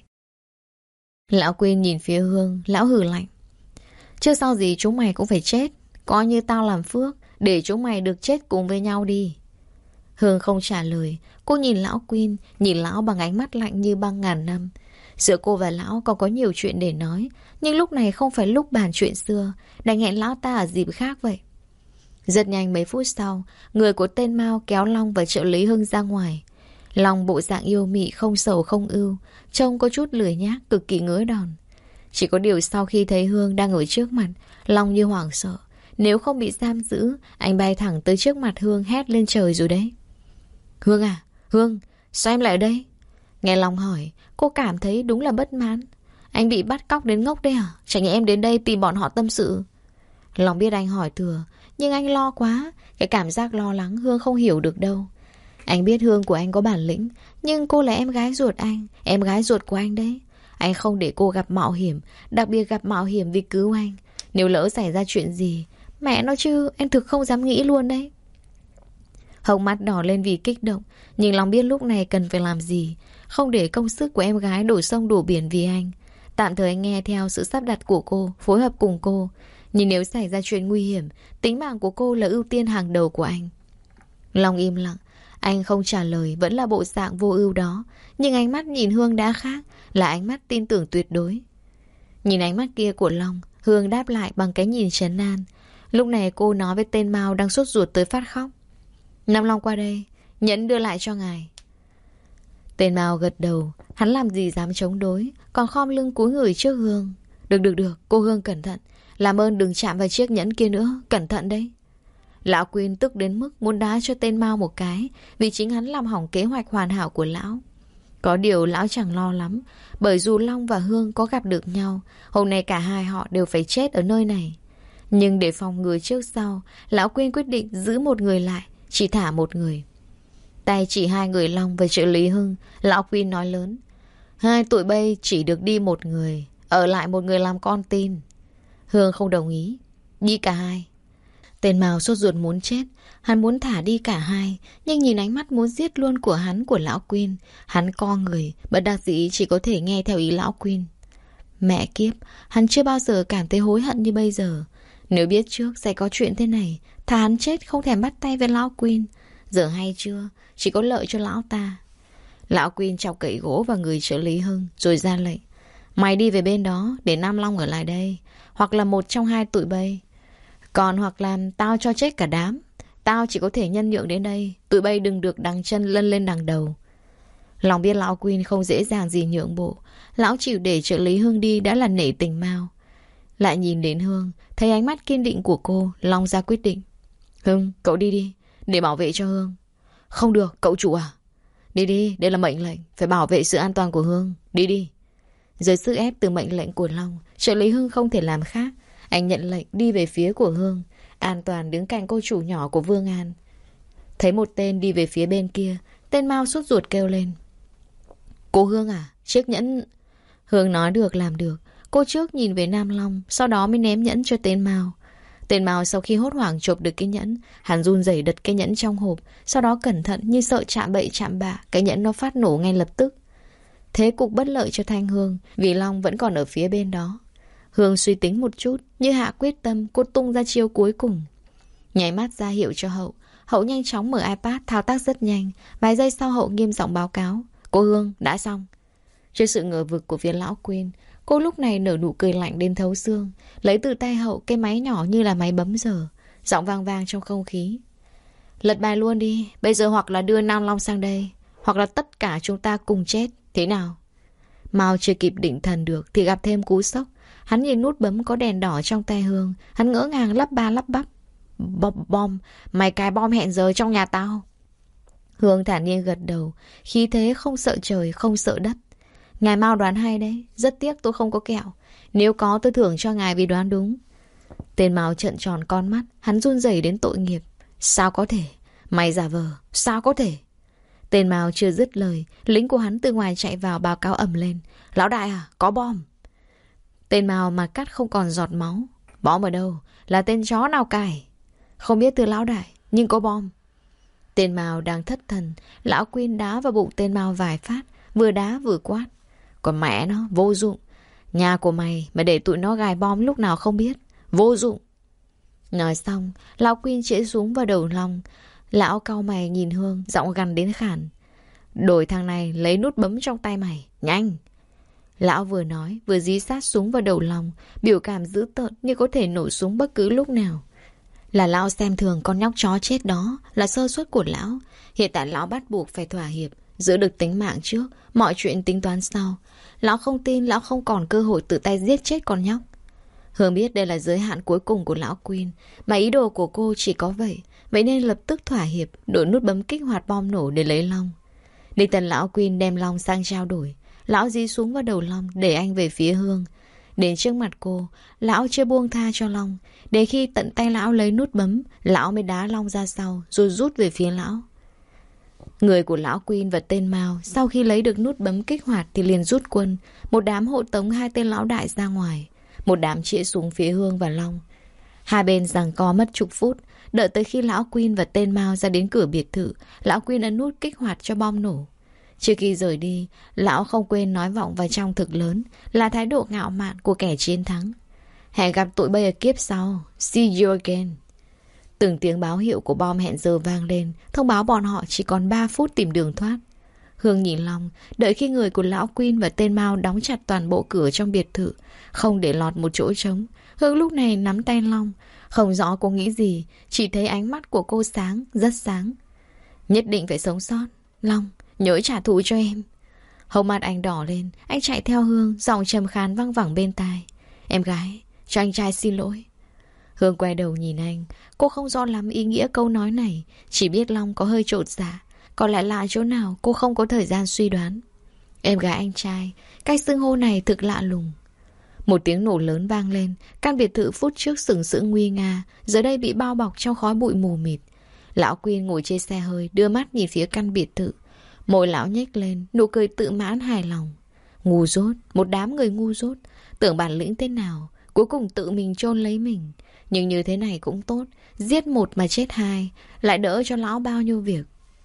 Lão Quyên nhìn phía Hương, lão hừ lạnh. Trước sau gì chúng mày cũng phải chết. Coi như tao làm phước, để chúng mày được chết cùng với nhau đi. Hương không trả lời. Cô nhìn lão Quyên, nhìn lão bằng ánh mắt lạnh như băng ngàn năm. Giữa cô và lão còn có nhiều chuyện để nói, nhưng lúc này không phải lúc bàn chuyện xưa. Đành hẹn lão ta ở dịp khác vậy. Rất nhanh mấy phút sau, người của tên Mao kéo Long và trợ lý Hưng ra ngoài. Long bộ dạng yêu mị không sầu không ưu, trông có chút lười nhác, cực kỳ ngứa đòn. Chỉ có điều sau khi thấy Hương đang ở trước mặt, Long như hoảng sợ. Nếu không bị giam giữ, anh bay thẳng tới trước mặt Hương hét lên trời rồi đấy. Hương à, Hương, sao em lại ở đây? Nghe Long hỏi, cô cảm thấy đúng là bất mãn. Anh bị bắt cóc đến ngốc đấy à? Chẳng nhẽ em đến đây tìm bọn họ tâm sự? Long biết anh hỏi thừa, nhưng anh lo quá. Cái cảm giác lo lắng Hương không hiểu được đâu. Anh biết Hương của anh có bản lĩnh, nhưng cô là em gái ruột anh, em gái ruột của anh đấy. Anh không để cô gặp mạo hiểm, đặc biệt gặp mạo hiểm vì cứu anh. Nếu lỡ xảy ra chuyện gì, mẹ nó chứ, em thực không dám nghĩ luôn đấy. Hồng mắt đỏ lên vì kích động, nhưng Long biết lúc này cần phải làm gì. Không để công sức của em gái đổ sông đổ biển vì anh. Tạm thời anh nghe theo sự sắp đặt của cô, phối hợp cùng cô. Nhưng nếu xảy ra chuyện nguy hiểm, tính mạng của cô là ưu tiên hàng đầu của anh. Long im lặng. Anh không trả lời, vẫn là bộ dạng vô ưu đó. Nhưng ánh mắt nhìn Hương đã khác, là ánh mắt tin tưởng tuyệt đối. Nhìn ánh mắt kia của Long, Hương đáp lại bằng cái nhìn trấn an. Lúc này cô nói với tên Mao đang sốt ruột tới phát khóc. Nam Long qua đây, nhẫn đưa lại cho ngài. Tên Mao gật đầu. Hắn làm gì dám chống đối, còn khom lưng cúi người trước Hương. Được được được, cô Hương cẩn thận. Làm ơn đừng chạm vào chiếc nhẫn kia nữa, cẩn thận đấy. Lão Quyên tức đến mức muốn đá cho tên Mao một cái, vì chính hắn làm hỏng kế hoạch hoàn hảo của lão. Có điều lão chẳng lo lắm, bởi dù Long và Hương có gặp được nhau, hôm nay cả hai họ đều phải chết ở nơi này. Nhưng để phòng ngừa trước sau, lão Quyên quyết định giữ một người lại, chỉ thả một người. Tay chỉ hai người Long và trợ lý Hưng, lão Quyên nói lớn. Hai tụi bay chỉ được đi một người, ở lại một người làm con tin. Hương không đồng ý. Đi cả hai. Tên Mao sốt ruột muốn chết. Hắn muốn thả đi cả hai, nhưng nhìn ánh mắt muốn giết luôn của hắn của lão Quyên, hắn co người, bất đắc dĩ chỉ có thể nghe theo ý lão Quyên. Mẹ kiếp, hắn chưa bao giờ cảm thấy hối hận như bây giờ. Nếu biết trước sẽ có chuyện thế này, thà hắn chết không thèm bắt tay với lão Quyên. Giờ hay chưa, chỉ có lợi cho lão ta. Lão Quyên chọc cậy gỗ vào người trợ lý Hưng, rồi ra lệnh. Mày đi về bên đó, để Nam Long ở lại đây. Hoặc là một trong hai tụi bay. Còn hoặc làm tao cho chết cả đám. Tao chỉ có thể nhân nhượng đến đây. Tụi bay đừng được đằng chân lân lên đằng đầu. Lòng biết lão Quyên không dễ dàng gì nhượng bộ. Lão chịu để trợ lý Hưng đi đã là nể tình Mao. Lại nhìn đến Hương, thấy ánh mắt kiên định của cô, Long ra quyết định. Hương, cậu đi đi, để bảo vệ cho Hương. Không được, cậu chủ à? Đi đi, đây là mệnh lệnh, phải bảo vệ sự an toàn của Hương. Đi đi. Dưới sức ép từ mệnh lệnh của Long, trợ lý Hương không thể làm khác. Anh nhận lệnh đi về phía của Hương, an toàn đứng cạnh cô chủ nhỏ của Vương An. Thấy một tên đi về phía bên kia, tên Mao sốt ruột kêu lên. Cô Hương à, chiếc nhẫn... Hương nói được làm được. Cô trước nhìn về Nam Long, sau đó mới ném nhẫn cho tên Mao. Tên Mao sau khi hốt hoảng chộp được cái nhẫn, hắn run rẩy đặt cái nhẫn trong hộp, sau đó cẩn thận như sợ chạm bậy chạm bạ, cái nhẫn nó phát nổ ngay lập tức. Thế cục bất lợi cho Thanh Hương, vì Long vẫn còn ở phía bên đó. Hương suy tính một chút, như hạ quyết tâm, cô tung ra chiêu cuối cùng. Nháy mắt ra hiệu cho Hậu. Hậu nhanh chóng mở iPad, thao tác rất nhanh. Vài giây sau Hậu nghiêm giọng báo cáo. Cô Hương, đã xong. Trước sự ngờ vực của phía lão Quyên, cô lúc này nở nụ cười lạnh đến thấu xương, lấy từ tay Hậu cái máy nhỏ như là máy bấm giờ. Giọng vang vang trong không khí. Lật bài luôn đi, bây giờ hoặc là đưa Nam Long sang đây, hoặc là tất cả chúng ta cùng chết. Thế nào? Mao chưa kịp định thần được thì gặp thêm cú sốc. Hắn nhìn nút bấm có đèn đỏ trong tay Hương, hắn ngỡ ngàng lắp ba lắp bắp. Bom, bom, mày cài bom hẹn giờ trong nhà tao. Hương thản nhiên gật đầu, khí thế không sợ trời, không sợ đất. Ngài Mao đoán hay đấy, rất tiếc tôi không có kẹo. Nếu có tôi thưởng cho ngài vì đoán đúng. Tên Mao trợn tròn con mắt, hắn run rẩy đến tội nghiệp. Sao có thể? Mày giả vờ, sao có thể? Tên Mao chưa dứt lời, lính của hắn từ ngoài chạy vào báo cáo ầm lên. Lão đại à, có bom. Tên Mao mà cắt không còn giọt máu. Bom ở đâu? Là tên chó nào cài? Không biết từ lão đại, nhưng có bom. Tên Mao đang thất thần, lão Quyên đá vào bụng tên Mao vài phát, vừa đá vừa quát. Còn mẹ nó, vô dụng. Nhà của mày mà để tụi nó gài bom lúc nào không biết. Vô dụng. Nói xong, lão Quyên chĩa xuống vào đầu Long. Lão cau mày nhìn Hương, giọng gằn đến khản. Đổi thằng này lấy nút bấm trong tay mày, nhanh. Lão vừa nói, vừa dí sát súng vào đầu Long, biểu cảm dữ tợn như có thể nổ súng bất cứ lúc nào. Là lão xem thường con nhóc chó chết đó, là sơ suất của lão. Hiện tại lão bắt buộc phải thỏa hiệp, giữ được tính mạng trước, mọi chuyện tính toán sau. Lão không tin lão không còn cơ hội tự tay giết chết con nhóc. Hương biết đây là giới hạn cuối cùng của lão Quyên, mà ý đồ của cô chỉ có vậy. Vậy nên lập tức thỏa hiệp, đổi nút bấm kích hoạt bom nổ để lấy Long. Địch tần lão Quyên đem Long sang trao đổi. Lão dí xuống vào đầu Long, để anh về phía Hương. Đến trước mặt cô, lão chưa buông tha cho Long. Đến khi tận tay lão lấy nút bấm, lão mới đá Long ra sau, rồi rút về phía lão. Người của lão Quyên và tên Mao sau khi lấy được nút bấm kích hoạt thì liền rút quân. Một đám hộ tống hai tên lão đại ra ngoài, một đám chĩa xuống phía Hương và Long. Hai bên giằng co mất chục phút. Đợi tới khi lão Quyên và tên Mao ra đến cửa biệt thự, lão Quyên ấn nút kích hoạt cho bom nổ. Trước khi rời đi, lão không quên nói vọng vào trong thực lớn, là thái độ ngạo mạn của kẻ chiến thắng. Hẹn gặp tụi bây ở kiếp sau. See you again. Từng tiếng báo hiệu của bom hẹn giờ vang lên, thông báo bọn họ chỉ còn ba phút tìm đường thoát. Hương nhìn Long, đợi khi người của lão Quyên và tên Mao đóng chặt toàn bộ cửa trong biệt thự, không để lọt một chỗ trống. Hương lúc này nắm tay Long, không rõ cô nghĩ gì, chỉ thấy ánh mắt của cô sáng, rất sáng. Nhất định phải sống sót. Long, nhớ trả thù cho em. Hốc mặt anh đỏ lên, anh chạy theo Hương, giọng trầm khàn văng vẳng bên tai. Em gái, cho anh trai xin lỗi. Hương quay đầu nhìn anh, cô không rõ lắm ý nghĩa câu nói này, chỉ biết Long có hơi chột dạ. Còn lại lạ chỗ nào cô không có thời gian suy đoán. Em gái anh trai, cách xưng hô này thực lạ lùng. Một tiếng nổ lớn vang lên, căn biệt thự phút trước sừng sững nguy nga, giờ đây bị bao bọc trong khói bụi mù mịt. Lão Quyên ngồi trên xe hơi, đưa mắt nhìn phía căn biệt thự. Môi lão nhếch lên, nụ cười tự mãn hài lòng. Ngu dốt, một đám người ngu dốt, tưởng bản lĩnh thế nào, cuối cùng tự mình chôn lấy mình. Nhưng như thế này cũng tốt, giết một mà chết hai, lại đỡ cho lão bao nhiêu việc.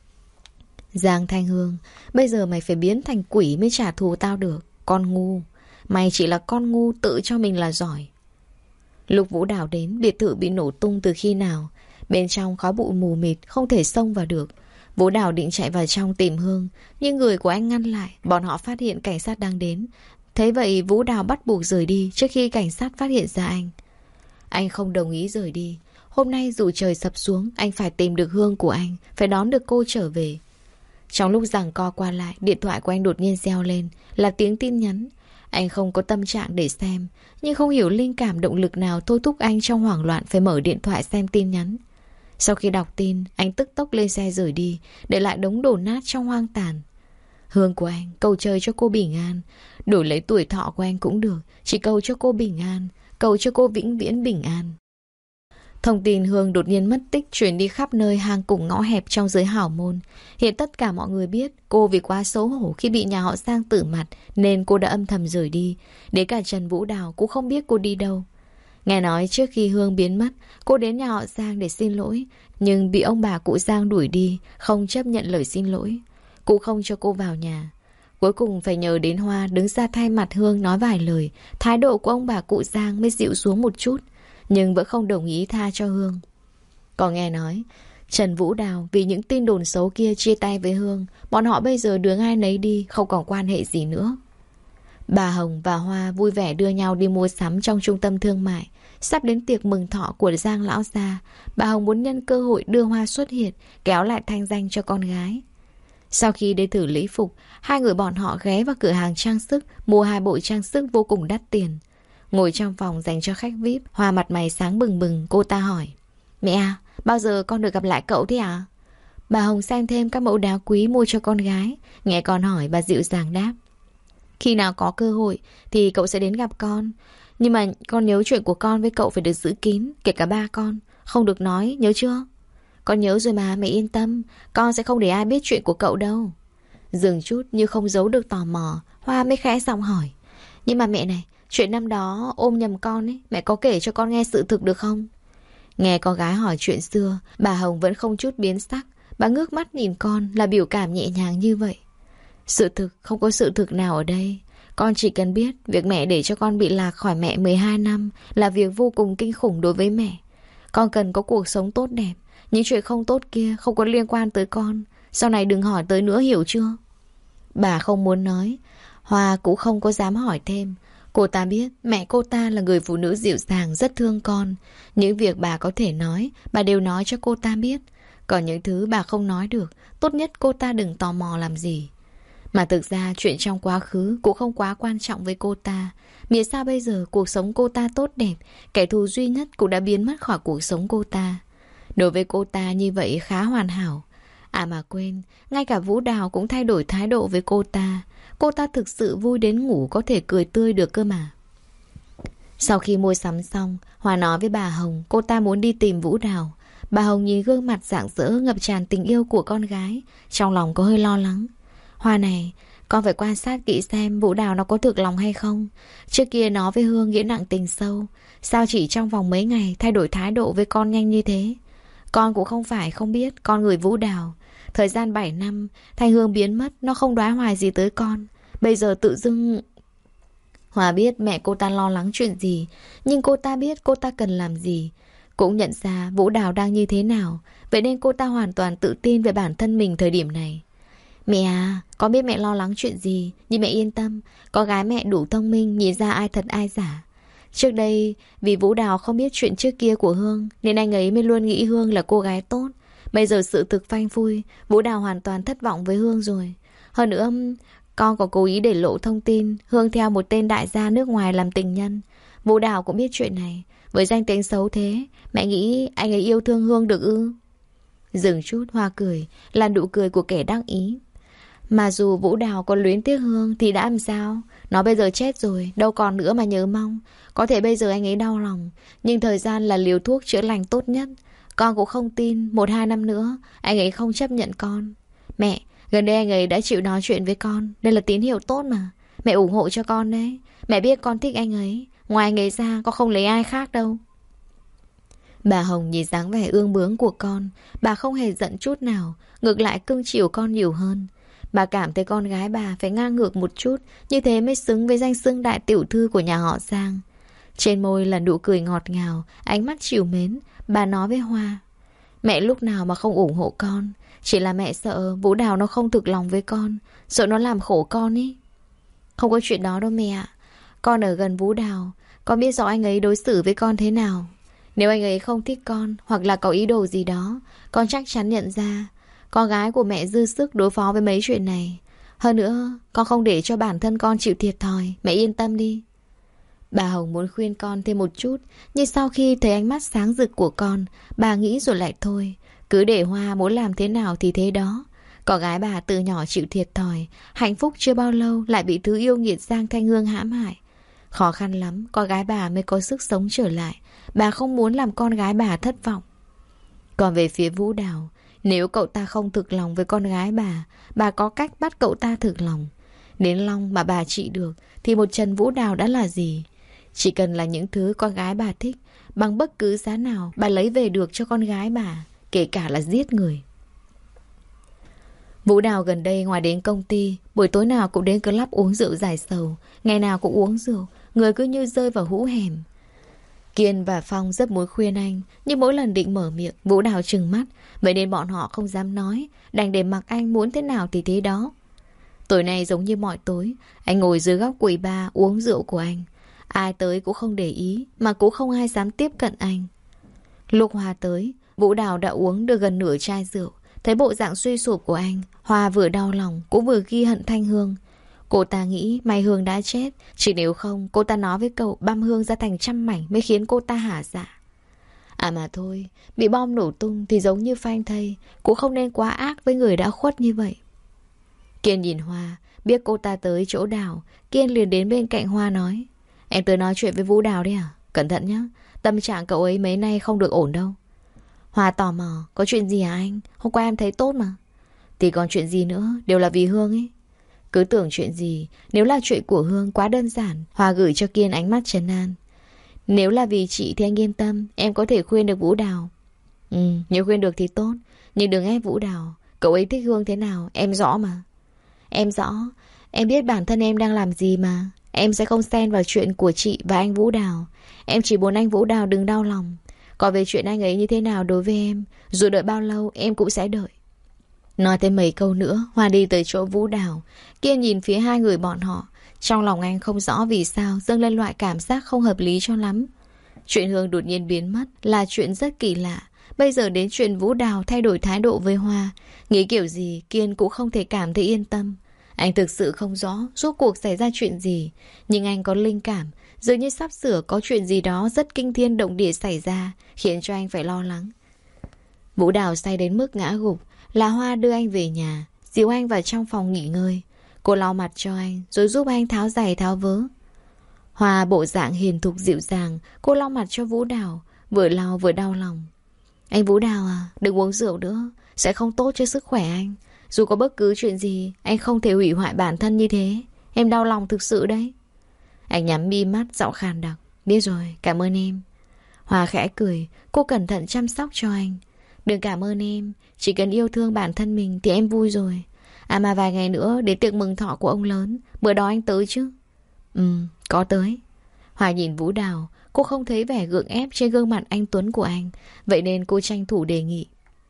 Giang Thanh Hương, bây giờ mày phải biến thành quỷ mới trả thù tao được. Con ngu, mày chỉ là con ngu tự cho mình là giỏi. Lúc Vũ Đào đến, biệt thự bị nổ tung từ khi nào. Bên trong khói bụi mù mịt, không thể xông vào được. Vũ Đào định chạy vào trong tìm Hương, nhưng người của anh ngăn lại. Bọn họ phát hiện cảnh sát đang đến. Thế vậy Vũ Đào bắt buộc rời đi trước khi cảnh sát phát hiện ra anh. Anh không đồng ý rời đi. Hôm nay dù trời sập xuống, anh phải tìm được Hương của anh, phải đón được cô trở về. Trong lúc giằng co qua lại, điện thoại của anh đột nhiên reo lên, là tiếng tin nhắn. Anh không có tâm trạng để xem, nhưng không hiểu linh cảm động lực nào thôi thúc anh trong hoảng loạn phải mở điện thoại xem tin nhắn. Sau khi đọc tin, anh tức tốc lên xe rời đi, để lại đống đổ nát trong hoang tàn. Hương của anh, cầu trời cho cô bình an. Đổi lấy tuổi thọ của anh cũng được, chỉ cầu cho cô bình an, cầu cho cô vĩnh viễn bình an. Thông tin Hương đột nhiên mất tích truyền đi khắp nơi hang cùng ngõ hẹp trong giới hảo môn. Hiện tất cả mọi người biết cô vì quá xấu hổ khi bị nhà họ Giang tử mặt nên cô đã âm thầm rời đi. Đến cả Trần Vũ Đào cũng không biết cô đi đâu. Nghe nói trước khi Hương biến mất, cô đến nhà họ Giang để xin lỗi, nhưng bị ông bà cụ Giang đuổi đi, không chấp nhận lời xin lỗi. Cụ không cho cô vào nhà. Cuối cùng phải nhờ đến Hoa đứng ra thay mặt Hương nói vài lời. Thái độ của ông bà cụ Giang mới dịu xuống một chút, nhưng vẫn không đồng ý tha cho Hương. Còn nghe nói Trần Vũ Đào vì những tin đồn xấu kia chia tay với Hương. Bọn họ bây giờ đường ai nấy đi, không còn quan hệ gì nữa. Bà Hồng và Hoa vui vẻ đưa nhau đi mua sắm trong trung tâm thương mại. Sắp đến tiệc mừng thọ của Giang lão gia, bà Hồng muốn nhân cơ hội đưa Hoa xuất hiện, kéo lại thanh danh cho con gái. Sau khi đi thử lễ phục, hai người bọn họ ghé vào cửa hàng trang sức, mua hai bộ trang sức vô cùng đắt tiền. Ngồi trong phòng dành cho khách vi ai pi, Hoa mặt mày sáng bừng bừng, cô ta hỏi: Mẹ à, bao giờ con được gặp lại cậu thế à? Bà Hồng xem thêm các mẫu đá quý mua cho con gái. Nghe con hỏi, bà dịu dàng đáp: Khi nào có cơ hội thì cậu sẽ đến gặp con. Nhưng mà con nhớ chuyện của con với cậu phải được giữ kín, kể cả ba con, không được nói, nhớ chưa? Con nhớ rồi mà, mẹ yên tâm, con sẽ không để ai biết chuyện của cậu đâu. Dừng chút như không giấu được tò mò, Hoa mới khẽ giọng hỏi: Nhưng mà mẹ này, chuyện năm đó ôm nhầm con ấy, mẹ có kể cho con nghe sự thực được không? Nghe con gái hỏi chuyện xưa, bà Hồng vẫn không chút biến sắc. Bà ngước mắt nhìn con là biểu cảm nhẹ nhàng như vậy. Sự thực, không có sự thực nào ở đây. Con chỉ cần biết việc mẹ để cho con bị lạc khỏi mẹ mười hai năm là việc vô cùng kinh khủng đối với mẹ. Con cần có cuộc sống tốt đẹp. Những chuyện không tốt kia không có liên quan tới con. Sau này đừng hỏi tới nữa, hiểu chưa? Bà không muốn nói. Hoa cũng không có dám hỏi thêm. Cô ta biết mẹ cô ta là người phụ nữ dịu dàng, rất thương con. Những việc bà có thể nói, bà đều nói cho cô ta biết. Còn những thứ bà không nói được, tốt nhất cô ta đừng tò mò làm gì. Mà thực ra chuyện trong quá khứ cũng không quá quan trọng với cô ta. Miễn sao bây giờ cuộc sống cô ta tốt đẹp, kẻ thù duy nhất cũng đã biến mất khỏi cuộc sống cô ta. Đối với cô ta như vậy khá hoàn hảo. À mà quên, ngay cả Vũ Đào cũng thay đổi thái độ với cô ta. Cô ta thực sự vui đến ngủ có thể cười tươi được cơ mà. Sau khi mua sắm xong, Hòa nói với bà Hồng cô ta muốn đi tìm Vũ Đào. Bà Hồng nhìn gương mặt rạng rỡ ngập tràn tình yêu của con gái, trong lòng có hơi lo lắng. Hoa này, con phải quan sát kỹ xem Vũ Đào nó có thực lòng hay không. Trước kia nó với Hương nghĩa nặng tình sâu, sao chỉ trong vòng mấy ngày thay đổi thái độ với con nhanh như thế? Con cũng không phải không biết con người Vũ Đào. Thời gian bảy năm, Thanh Hương biến mất, nó không đoái hoài gì tới con. Bây giờ tự dưng... Hòa biết mẹ cô ta lo lắng chuyện gì, nhưng cô ta biết cô ta cần làm gì. Cũng nhận ra Vũ Đào đang như thế nào, vậy nên cô ta hoàn toàn tự tin về bản thân mình thời điểm này. Mẹ à, con biết mẹ lo lắng chuyện gì, nhưng mẹ yên tâm, có gái mẹ đủ thông minh nhìn ra ai thật ai giả. Trước đây, vì Vũ Đào không biết chuyện trước kia của Hương, nên anh ấy mới luôn nghĩ Hương là cô gái tốt. Bây giờ sự thực phanh phui, Vũ Đào hoàn toàn thất vọng với Hương rồi. Hơn nữa, con có cố ý để lộ thông tin Hương theo một tên đại gia nước ngoài làm tình nhân. Vũ Đào cũng biết chuyện này. Với danh tiếng xấu thế, mẹ nghĩ anh ấy yêu thương Hương được ư? Dừng chút, Hoa cười, là nụ cười của kẻ đắc ý. Mà dù Vũ Đào có luyến tiếc Hương thì đã làm sao? Nó bây giờ chết rồi, đâu còn nữa mà nhớ mong. Có thể bây giờ anh ấy đau lòng, nhưng thời gian là liều thuốc chữa lành tốt nhất. Con cũng không tin một hai năm nữa anh ấy không chấp nhận con. Mẹ, gần đây anh ấy đã chịu nói chuyện với con, đây là tín hiệu tốt mà. Mẹ ủng hộ cho con đấy. Mẹ biết con thích anh ấy, ngoài anh ấy ra con không lấy ai khác đâu. Bà Hồng nhìn dáng vẻ ương bướng của con, bà không hề giận chút nào, ngược lại cưng chiều con nhiều hơn. Bà cảm thấy con gái bà phải ngang ngược một chút, như thế mới xứng với danh xưng đại tiểu thư của nhà họ Giang. Trên môi là nụ cười ngọt ngào, ánh mắt trìu mến. Bà nói với Hoa: Mẹ lúc nào mà không ủng hộ con, chỉ là mẹ sợ Vũ Đào nó không thực lòng với con, sợ nó làm khổ con ý. Không có chuyện đó đâu mẹ ạ. Con ở gần Vũ Đào, con biết rõ anh ấy đối xử với con thế nào. Nếu anh ấy không thích con, hoặc là có ý đồ gì đó, con chắc chắn nhận ra. Con gái của mẹ dư sức đối phó với mấy chuyện này. Hơn nữa, con không để cho bản thân con chịu thiệt thòi. Mẹ yên tâm đi. Bà Hồng muốn khuyên con thêm một chút, nhưng sau khi thấy ánh mắt sáng rực của con, bà nghĩ rồi lại thôi. Cứ để Hoa muốn làm thế nào thì thế đó. Con gái bà từ nhỏ chịu thiệt thòi, hạnh phúc chưa bao lâu lại bị thứ yêu nghiệt Giang Thanh Hương hãm hại. Khó khăn lắm, con gái bà mới có sức sống trở lại. Bà không muốn làm con gái bà thất vọng. Còn về phía Vũ Đào, nếu cậu ta không thực lòng với con gái bà, bà có cách bắt cậu ta thực lòng. Đến Long mà bà trị được, thì một Trần Vũ Đào đã là gì? Chỉ cần là những thứ con gái bà thích, bằng bất cứ giá nào bà lấy về được cho con gái bà, kể cả là giết người. Vũ Đào gần đây ngoài đến công ty, buổi tối nào cũng đến club uống rượu giải sầu. Ngày nào cũng uống rượu, người cứ như rơi vào hũ hẻm. Kiên và Phong rất muốn khuyên anh, nhưng mỗi lần định mở miệng, Vũ Đào trừng mắt. Vậy nên bọn họ không dám nói, đành để mặc anh muốn thế nào thì thế đó. Tối nay giống như mọi tối, anh ngồi dưới góc quầy bar uống rượu của anh. Ai tới cũng không để ý, mà cũng không ai dám tiếp cận anh. Lúc Hoa tới, Vũ Đào đã uống được gần nửa chai rượu. Thấy bộ dạng suy sụp của anh, Hoa vừa đau lòng cũng vừa ghi hận Thanh Hương. Cô ta nghĩ may Hương đã chết, chỉ nếu không cô ta nói với cậu băm Hương ra thành trăm mảnh mới khiến cô ta hả dạ. À mà thôi, bị bom nổ tung thì giống như phanh thây, cũng không nên quá ác với người đã khuất như vậy. Kiên nhìn Hoa, biết cô ta tới chỗ Đào, Kiên liền đến bên cạnh Hoa nói: Em tới nói chuyện với Vũ Đào đi à? Cẩn thận nhé, tâm trạng cậu ấy mấy nay không được ổn đâu. Hoa tò mò: Có chuyện gì hả anh? Hôm qua em thấy tốt mà. Thì còn chuyện gì nữa, đều là vì Hương ấy. Cứ tưởng chuyện gì, nếu là chuyện của Hương quá đơn giản. Hoa gửi cho Kiên ánh mắt trấn an. Nếu là vì chị thì anh yên tâm, em có thể khuyên được Vũ Đào. Ừ, nếu khuyên được thì tốt, nhưng đừng ép Vũ Đào. Cậu ấy thích Hương thế nào, em rõ mà. Em rõ, em biết bản thân em đang làm gì mà. Em sẽ không xen vào chuyện của chị và anh Vũ Đào. Em chỉ muốn anh Vũ Đào đừng đau lòng. Còn về chuyện anh ấy như thế nào đối với em, dù đợi bao lâu em cũng sẽ đợi. Nói thêm mấy câu nữa, Hoa đi tới chỗ Vũ Đào. Kiên nhìn phía hai người bọn họ. Trong lòng anh không rõ vì sao dâng lên loại cảm giác không hợp lý cho lắm. Chuyện Hương đột nhiên biến mất là chuyện rất kỳ lạ. Bây giờ đến chuyện Vũ Đào thay đổi thái độ với Hoa, nghĩ kiểu gì Kiên cũng không thể cảm thấy yên tâm. Anh thực sự không rõ rốt cuộc xảy ra chuyện gì, nhưng anh có linh cảm dường như sắp sửa có chuyện gì đó rất kinh thiên động địa xảy ra, khiến cho anh phải lo lắng. Vũ Đào say đến mức ngã gục, là Hoa đưa anh về nhà, dìu anh vào trong phòng nghỉ ngơi. Cô lau mặt cho anh, rồi giúp anh tháo giày tháo vớ. Hoa bộ dạng hiền thục dịu dàng, cô lau mặt cho Vũ Đào, vừa lau vừa đau lòng. Anh Vũ Đào à, đừng uống rượu nữa, sẽ không tốt cho sức khỏe anh. Dù có bất cứ chuyện gì, anh không thể hủy hoại bản thân như thế. Em đau lòng thực sự đấy. Anh nhắm mi mắt, giọng khàn đặc. Biết rồi, cảm ơn em. Hoa khẽ cười, cô cẩn thận chăm sóc cho anh. Đừng cảm ơn em, chỉ cần yêu thương bản thân mình thì em vui rồi. À mà vài ngày nữa đến tiệc mừng thọ của ông lớn, bữa đó anh tới chứ? Ừ, có tới. Hoa nhìn Vũ Đào, cô không thấy vẻ gượng ép trên gương mặt anh tuấn của anh, vậy nên cô tranh thủ đề nghị.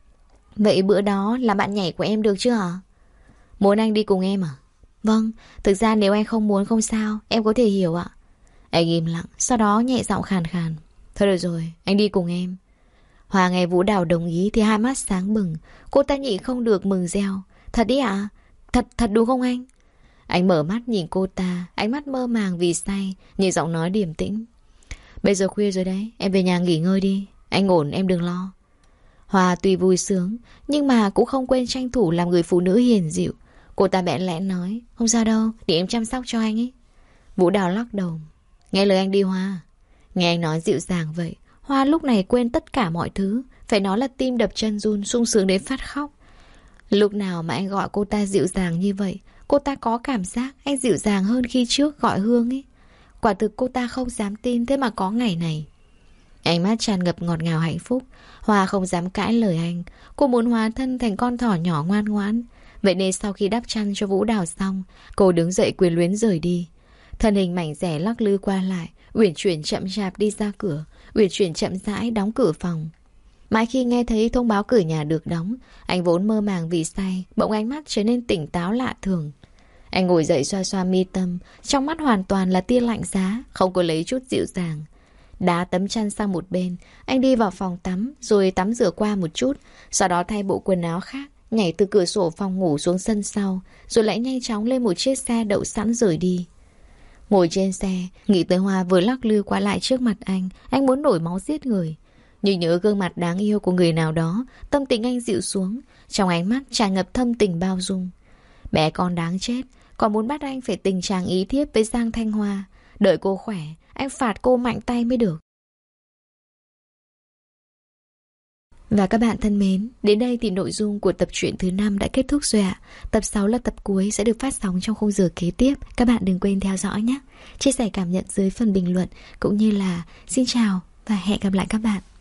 Vậy bữa đó là bạn nhảy của em được chưa hả? Muốn anh đi cùng em à? Vâng, thực ra nếu anh không muốn không sao, em có thể hiểu ạ. Anh im lặng, sau đó nhẹ giọng khàn khàn. Thôi được rồi, anh đi cùng em. Hoa nghe Vũ Đào đồng ý thì hai mắt sáng bừng. Cô ta nhịn không được mừng reo. Thật đi ạ? À? Thật, thật đúng không anh? Anh mở mắt nhìn cô ta, ánh mắt mơ màng vì say, nhìn giọng nói điềm tĩnh. Bây giờ khuya rồi đấy, em về nhà nghỉ ngơi đi. Anh ổn, em đừng lo. Hoa tuy vui sướng, nhưng mà cũng không quên tranh thủ làm người phụ nữ hiền dịu. Cô ta bẽn lẽn nói, không sao đâu, để em chăm sóc cho anh ấy. Vũ Đào lắc đầu. Nghe lời anh đi Hoa. Nghe anh nói dịu dàng vậy, Hoa lúc này quên tất cả mọi thứ. Phải nói là tim đập chân run, sung sướng đến phát khóc. Lúc nào mà anh gọi cô ta dịu dàng như vậy, cô ta có cảm giác anh dịu dàng hơn khi trước gọi Hương ấy. Quả thực cô ta không dám tin thế mà có ngày này. Ánh mắt tràn ngập ngọt ngào hạnh phúc. Hoa không dám cãi lời anh. Cô muốn hóa thân thành con thỏ nhỏ ngoan ngoãn. Vậy nên sau khi đắp chăn cho Vũ Đào xong, cô đứng dậy quyến luyến rời đi. Thân hình mảnh rẻ lắc lư qua lại, uyển chuyển chậm chạp đi ra cửa, uyển chuyển chậm rãi đóng cửa phòng. Mãi khi nghe thấy thông báo cửa nhà được đóng, anh vốn mơ màng vì say, bỗng ánh mắt trở nên tỉnh táo lạ thường. Anh ngồi dậy xoa xoa mi tâm, trong mắt hoàn toàn là tia lạnh giá, không có lấy chút dịu dàng. Đá tấm chăn sang một bên, anh đi vào phòng tắm, rồi tắm rửa qua một chút, sau đó thay bộ quần áo khác, nhảy từ cửa sổ phòng ngủ xuống sân sau, rồi lại nhanh chóng lên một chiếc xe đậu sẵn rời đi. Ngồi trên xe, nghĩ tới Hoa vừa lắc lư qua lại trước mặt anh, anh muốn nổi máu giết người. Nhưng nhớ gương mặt đáng yêu của người nào đó, tâm tình anh dịu xuống, trong ánh mắt tràn ngập thâm tình bao dung. Bé con đáng chết, còn muốn bắt anh phải tình trạng ý thiếp với Giang Thanh Hoa. Đợi cô khỏe, anh phạt cô mạnh tay mới được. Và các bạn thân mến, đến đây thì nội dung của tập truyện thứ năm đã kết thúc rồi ạ. Tập sáu là tập cuối sẽ được phát sóng trong khung giờ kế tiếp. Các bạn đừng quên theo dõi nhé. Chia sẻ cảm nhận dưới phần bình luận cũng như là xin chào và hẹn gặp lại các bạn.